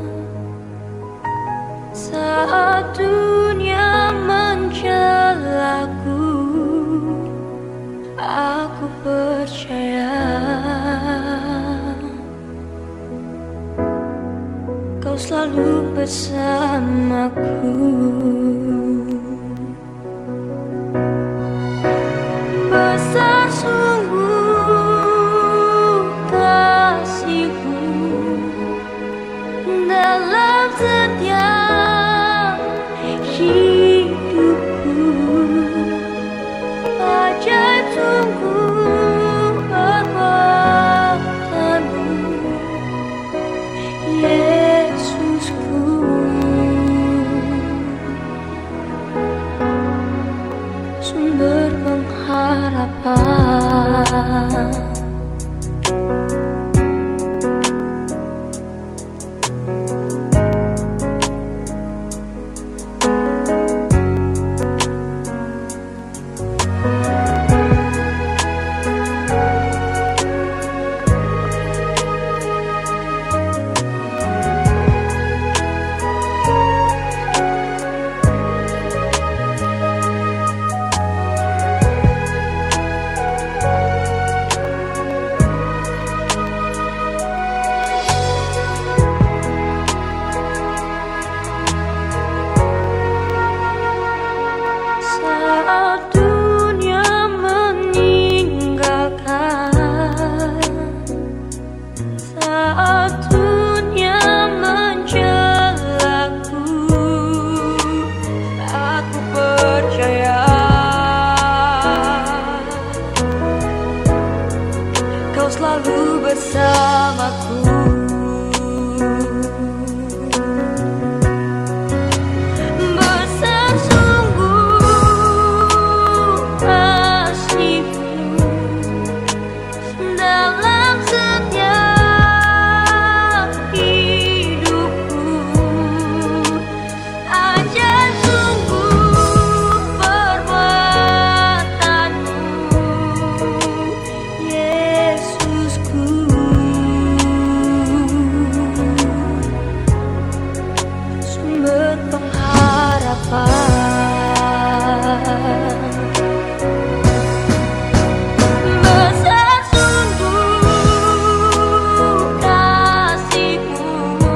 Speaker 1: saat dunia mencelaku, aku percaya Kau selalu bersamaku. Besar sungguh kasih-Mu dalam setiap hidupku. Ajaib sungguh perbuatan-Mu, Yesusku. Sumber pengharapan. bersamaku. Besar sungguh kasih-Mu dalam setiap hidupku. Ajaib sungguh perbuatan-Mu, Yesusku. Sumber pengharapan. Besar sungguh kasih-Mu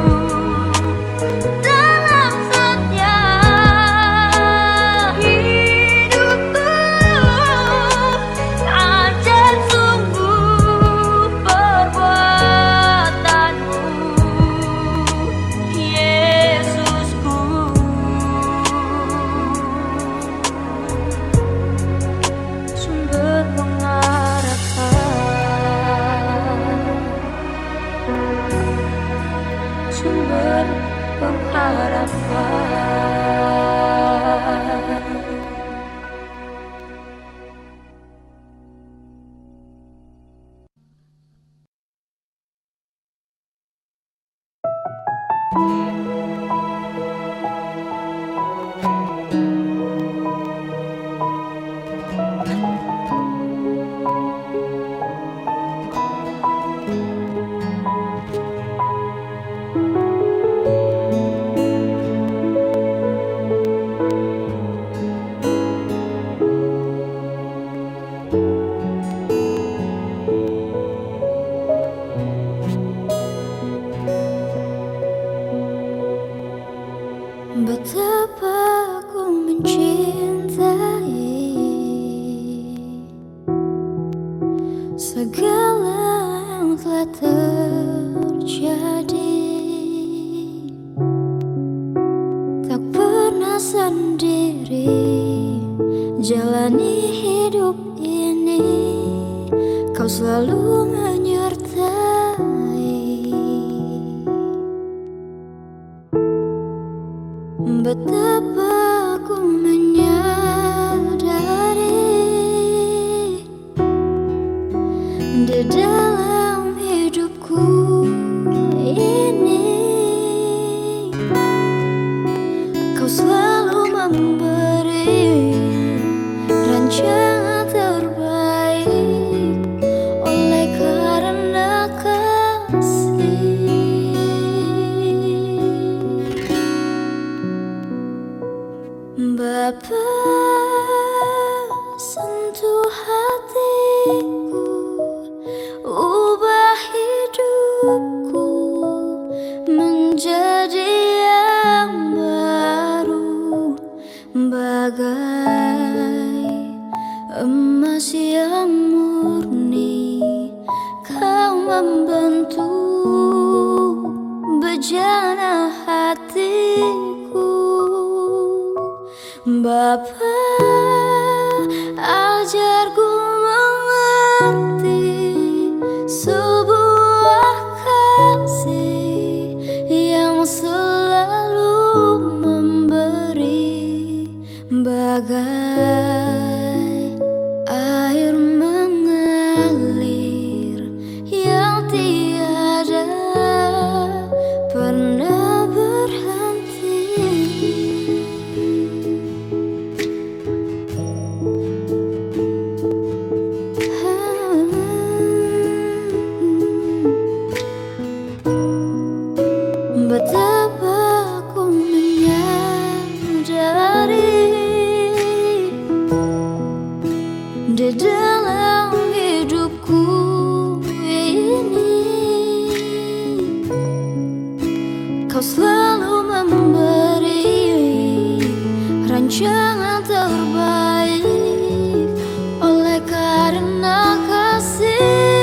Speaker 1: dalam setiap hidupku. Ajaib sungguh perbuatan-Mu, Yesusku. Sumber pengharapan. Sumber pengharapan. Betapa ku mencintai segala yang telah terjadi. Tak pernah sendiri jalani hidup ini, Kau selalu menyertai. Betapa ku menyadari di dalam hidupku ini, Kau selalu memberi rancangan terbaik oleh karena kasih. Bapa, sentuh hatiku, ubah hidupku menjadi yang baru, bagai emas yang murni. Kau membentuk bejana hatiku. Bapa, ajarku mengerti sebuah kasih yang selalu memberi, bagai air mengalir yang tiada pernah berhenti. Betapa ku menyadari di dalam hidupku ini, Kau selalu memberi rancangan terbaik oleh karena kasih.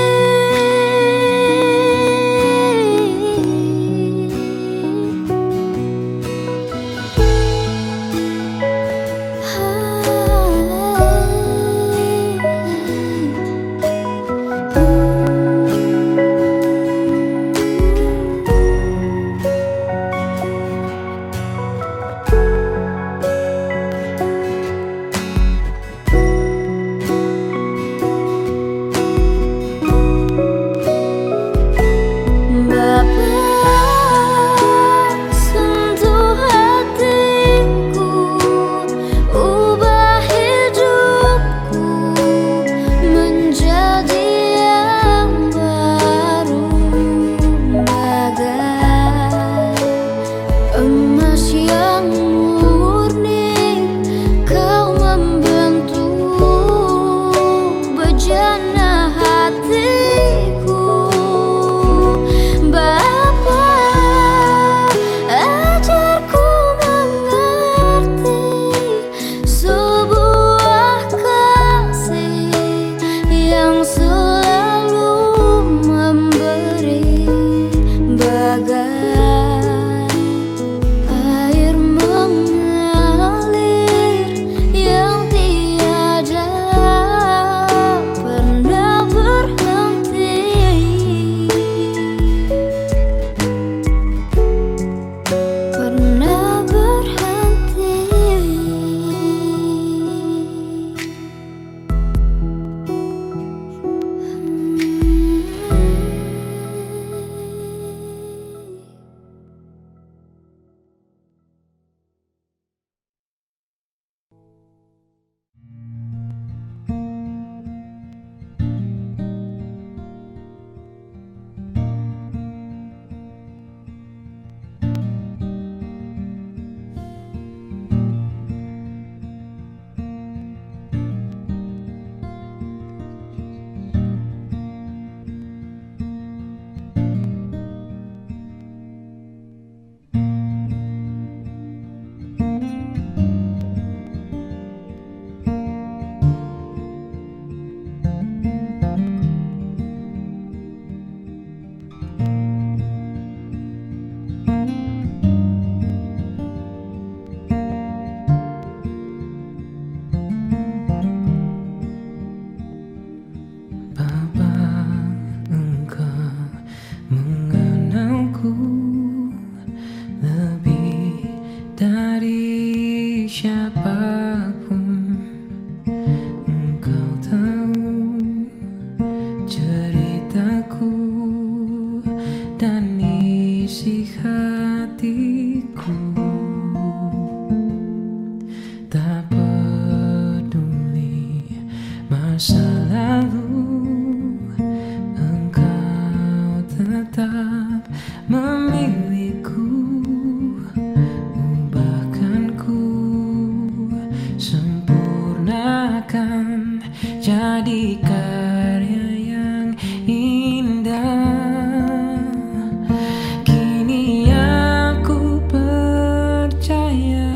Speaker 4: Bapa, Engkau mengenalku lebih dari siapapun. Engkau tahu ceritaku dan isi hatiku. Tak peduli masa lalu, Engkau tetap memilihku. Bahkan ku sempurnakan jadi karya yang indah. Kini aku percaya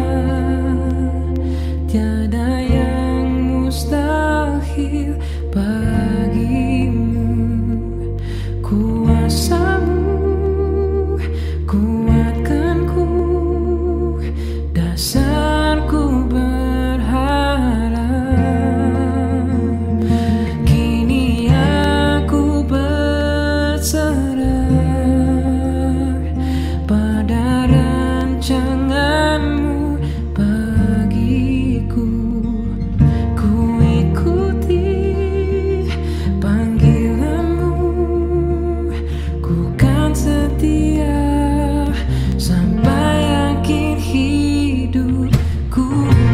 Speaker 4: tiada yang mustahil bagimu. Kuasamu kuatkanku, dasarku berharap. Kini aku berserah pada rancanganmu bagiku. Ku ikuti panggilanmu, ku kan setia sampai akhir hidupku.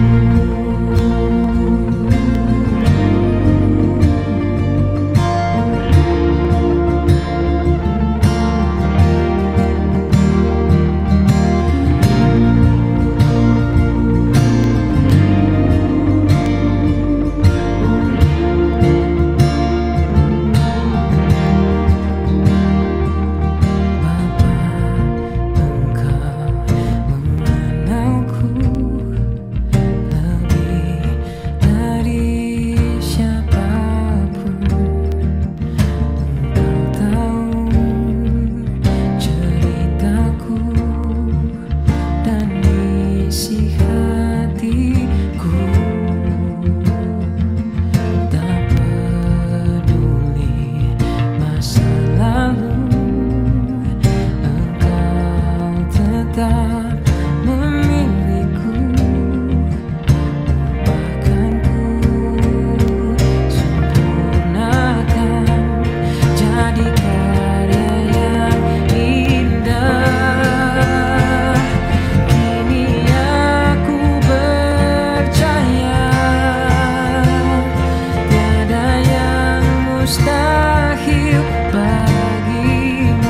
Speaker 4: Mustahil bagimu.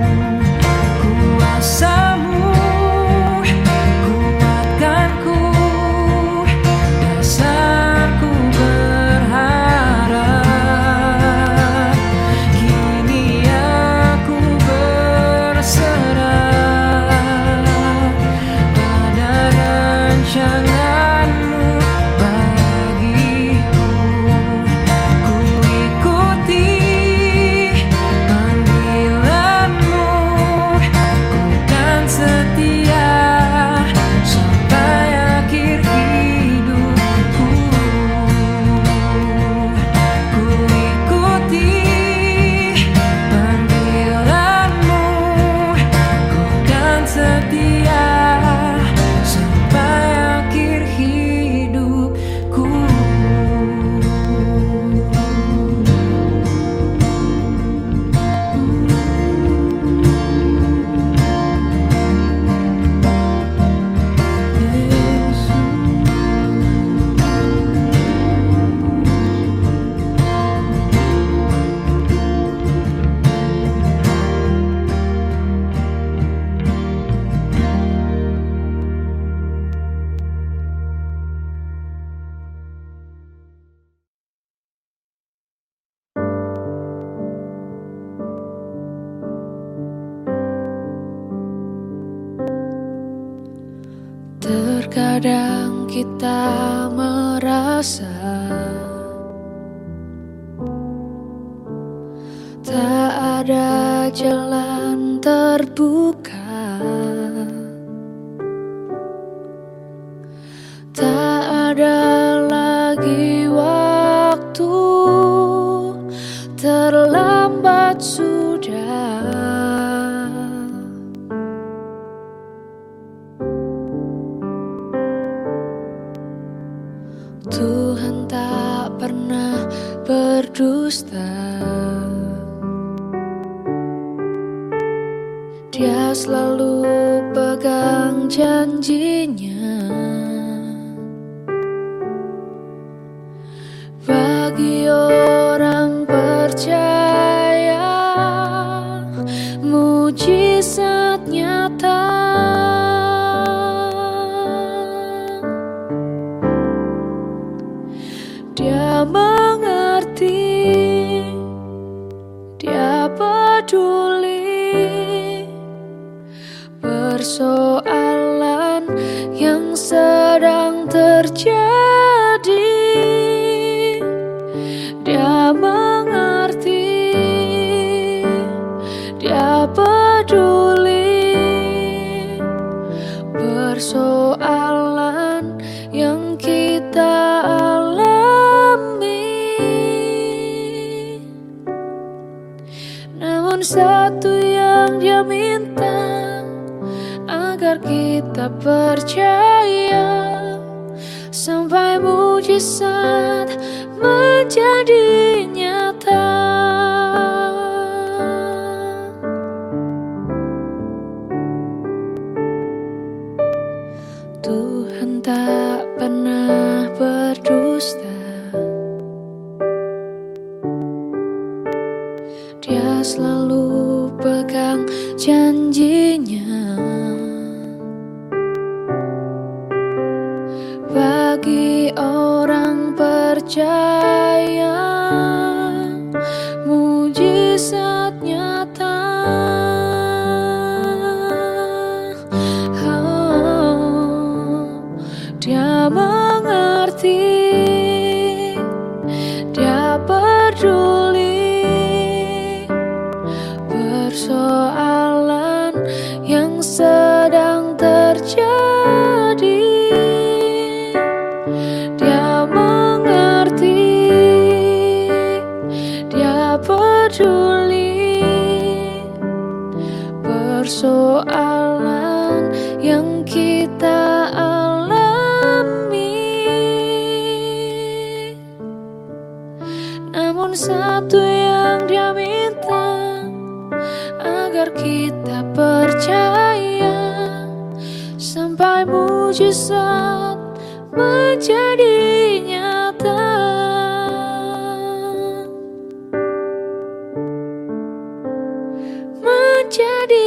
Speaker 4: Kuasamu kuatkanku, dasarku berharap. Kini aku berserah pada rancanganmu bagiku. Ku ikuti panggilanmu, ku kan setia sampai akhir hidupku. Ku ikuti panggilanmu, ku kan setia sampai akhir hidupku.
Speaker 3: Terkadang kita merasa tak ada jalan terbuka, tak ada lagi waktu terlambat sudah. Tuhan tak pernah berdusta. Dia selalu pegang janjinya. Bagi orang percaya, mujizat nyata. Dia mengerti, dia peduli persoalan yang sedang terjadi. Dia mengerti, dia peduli persoalan yang kita alami. Namun satu yang dia minta, agar kita percaya sampai mujizat menjadi nyata. Tuhan tak pernah berdusta. Dia selalu pegang janjinya. Bagi orang percaya, mujizat nyata. Oh, dia mengerti, dia peduli persoalan yang sedang terjadi. Peduli persoalan yang kita alami. Namun satu yang dia minta, agar kita percaya sampai mujizat menjadi nyata. Menjadi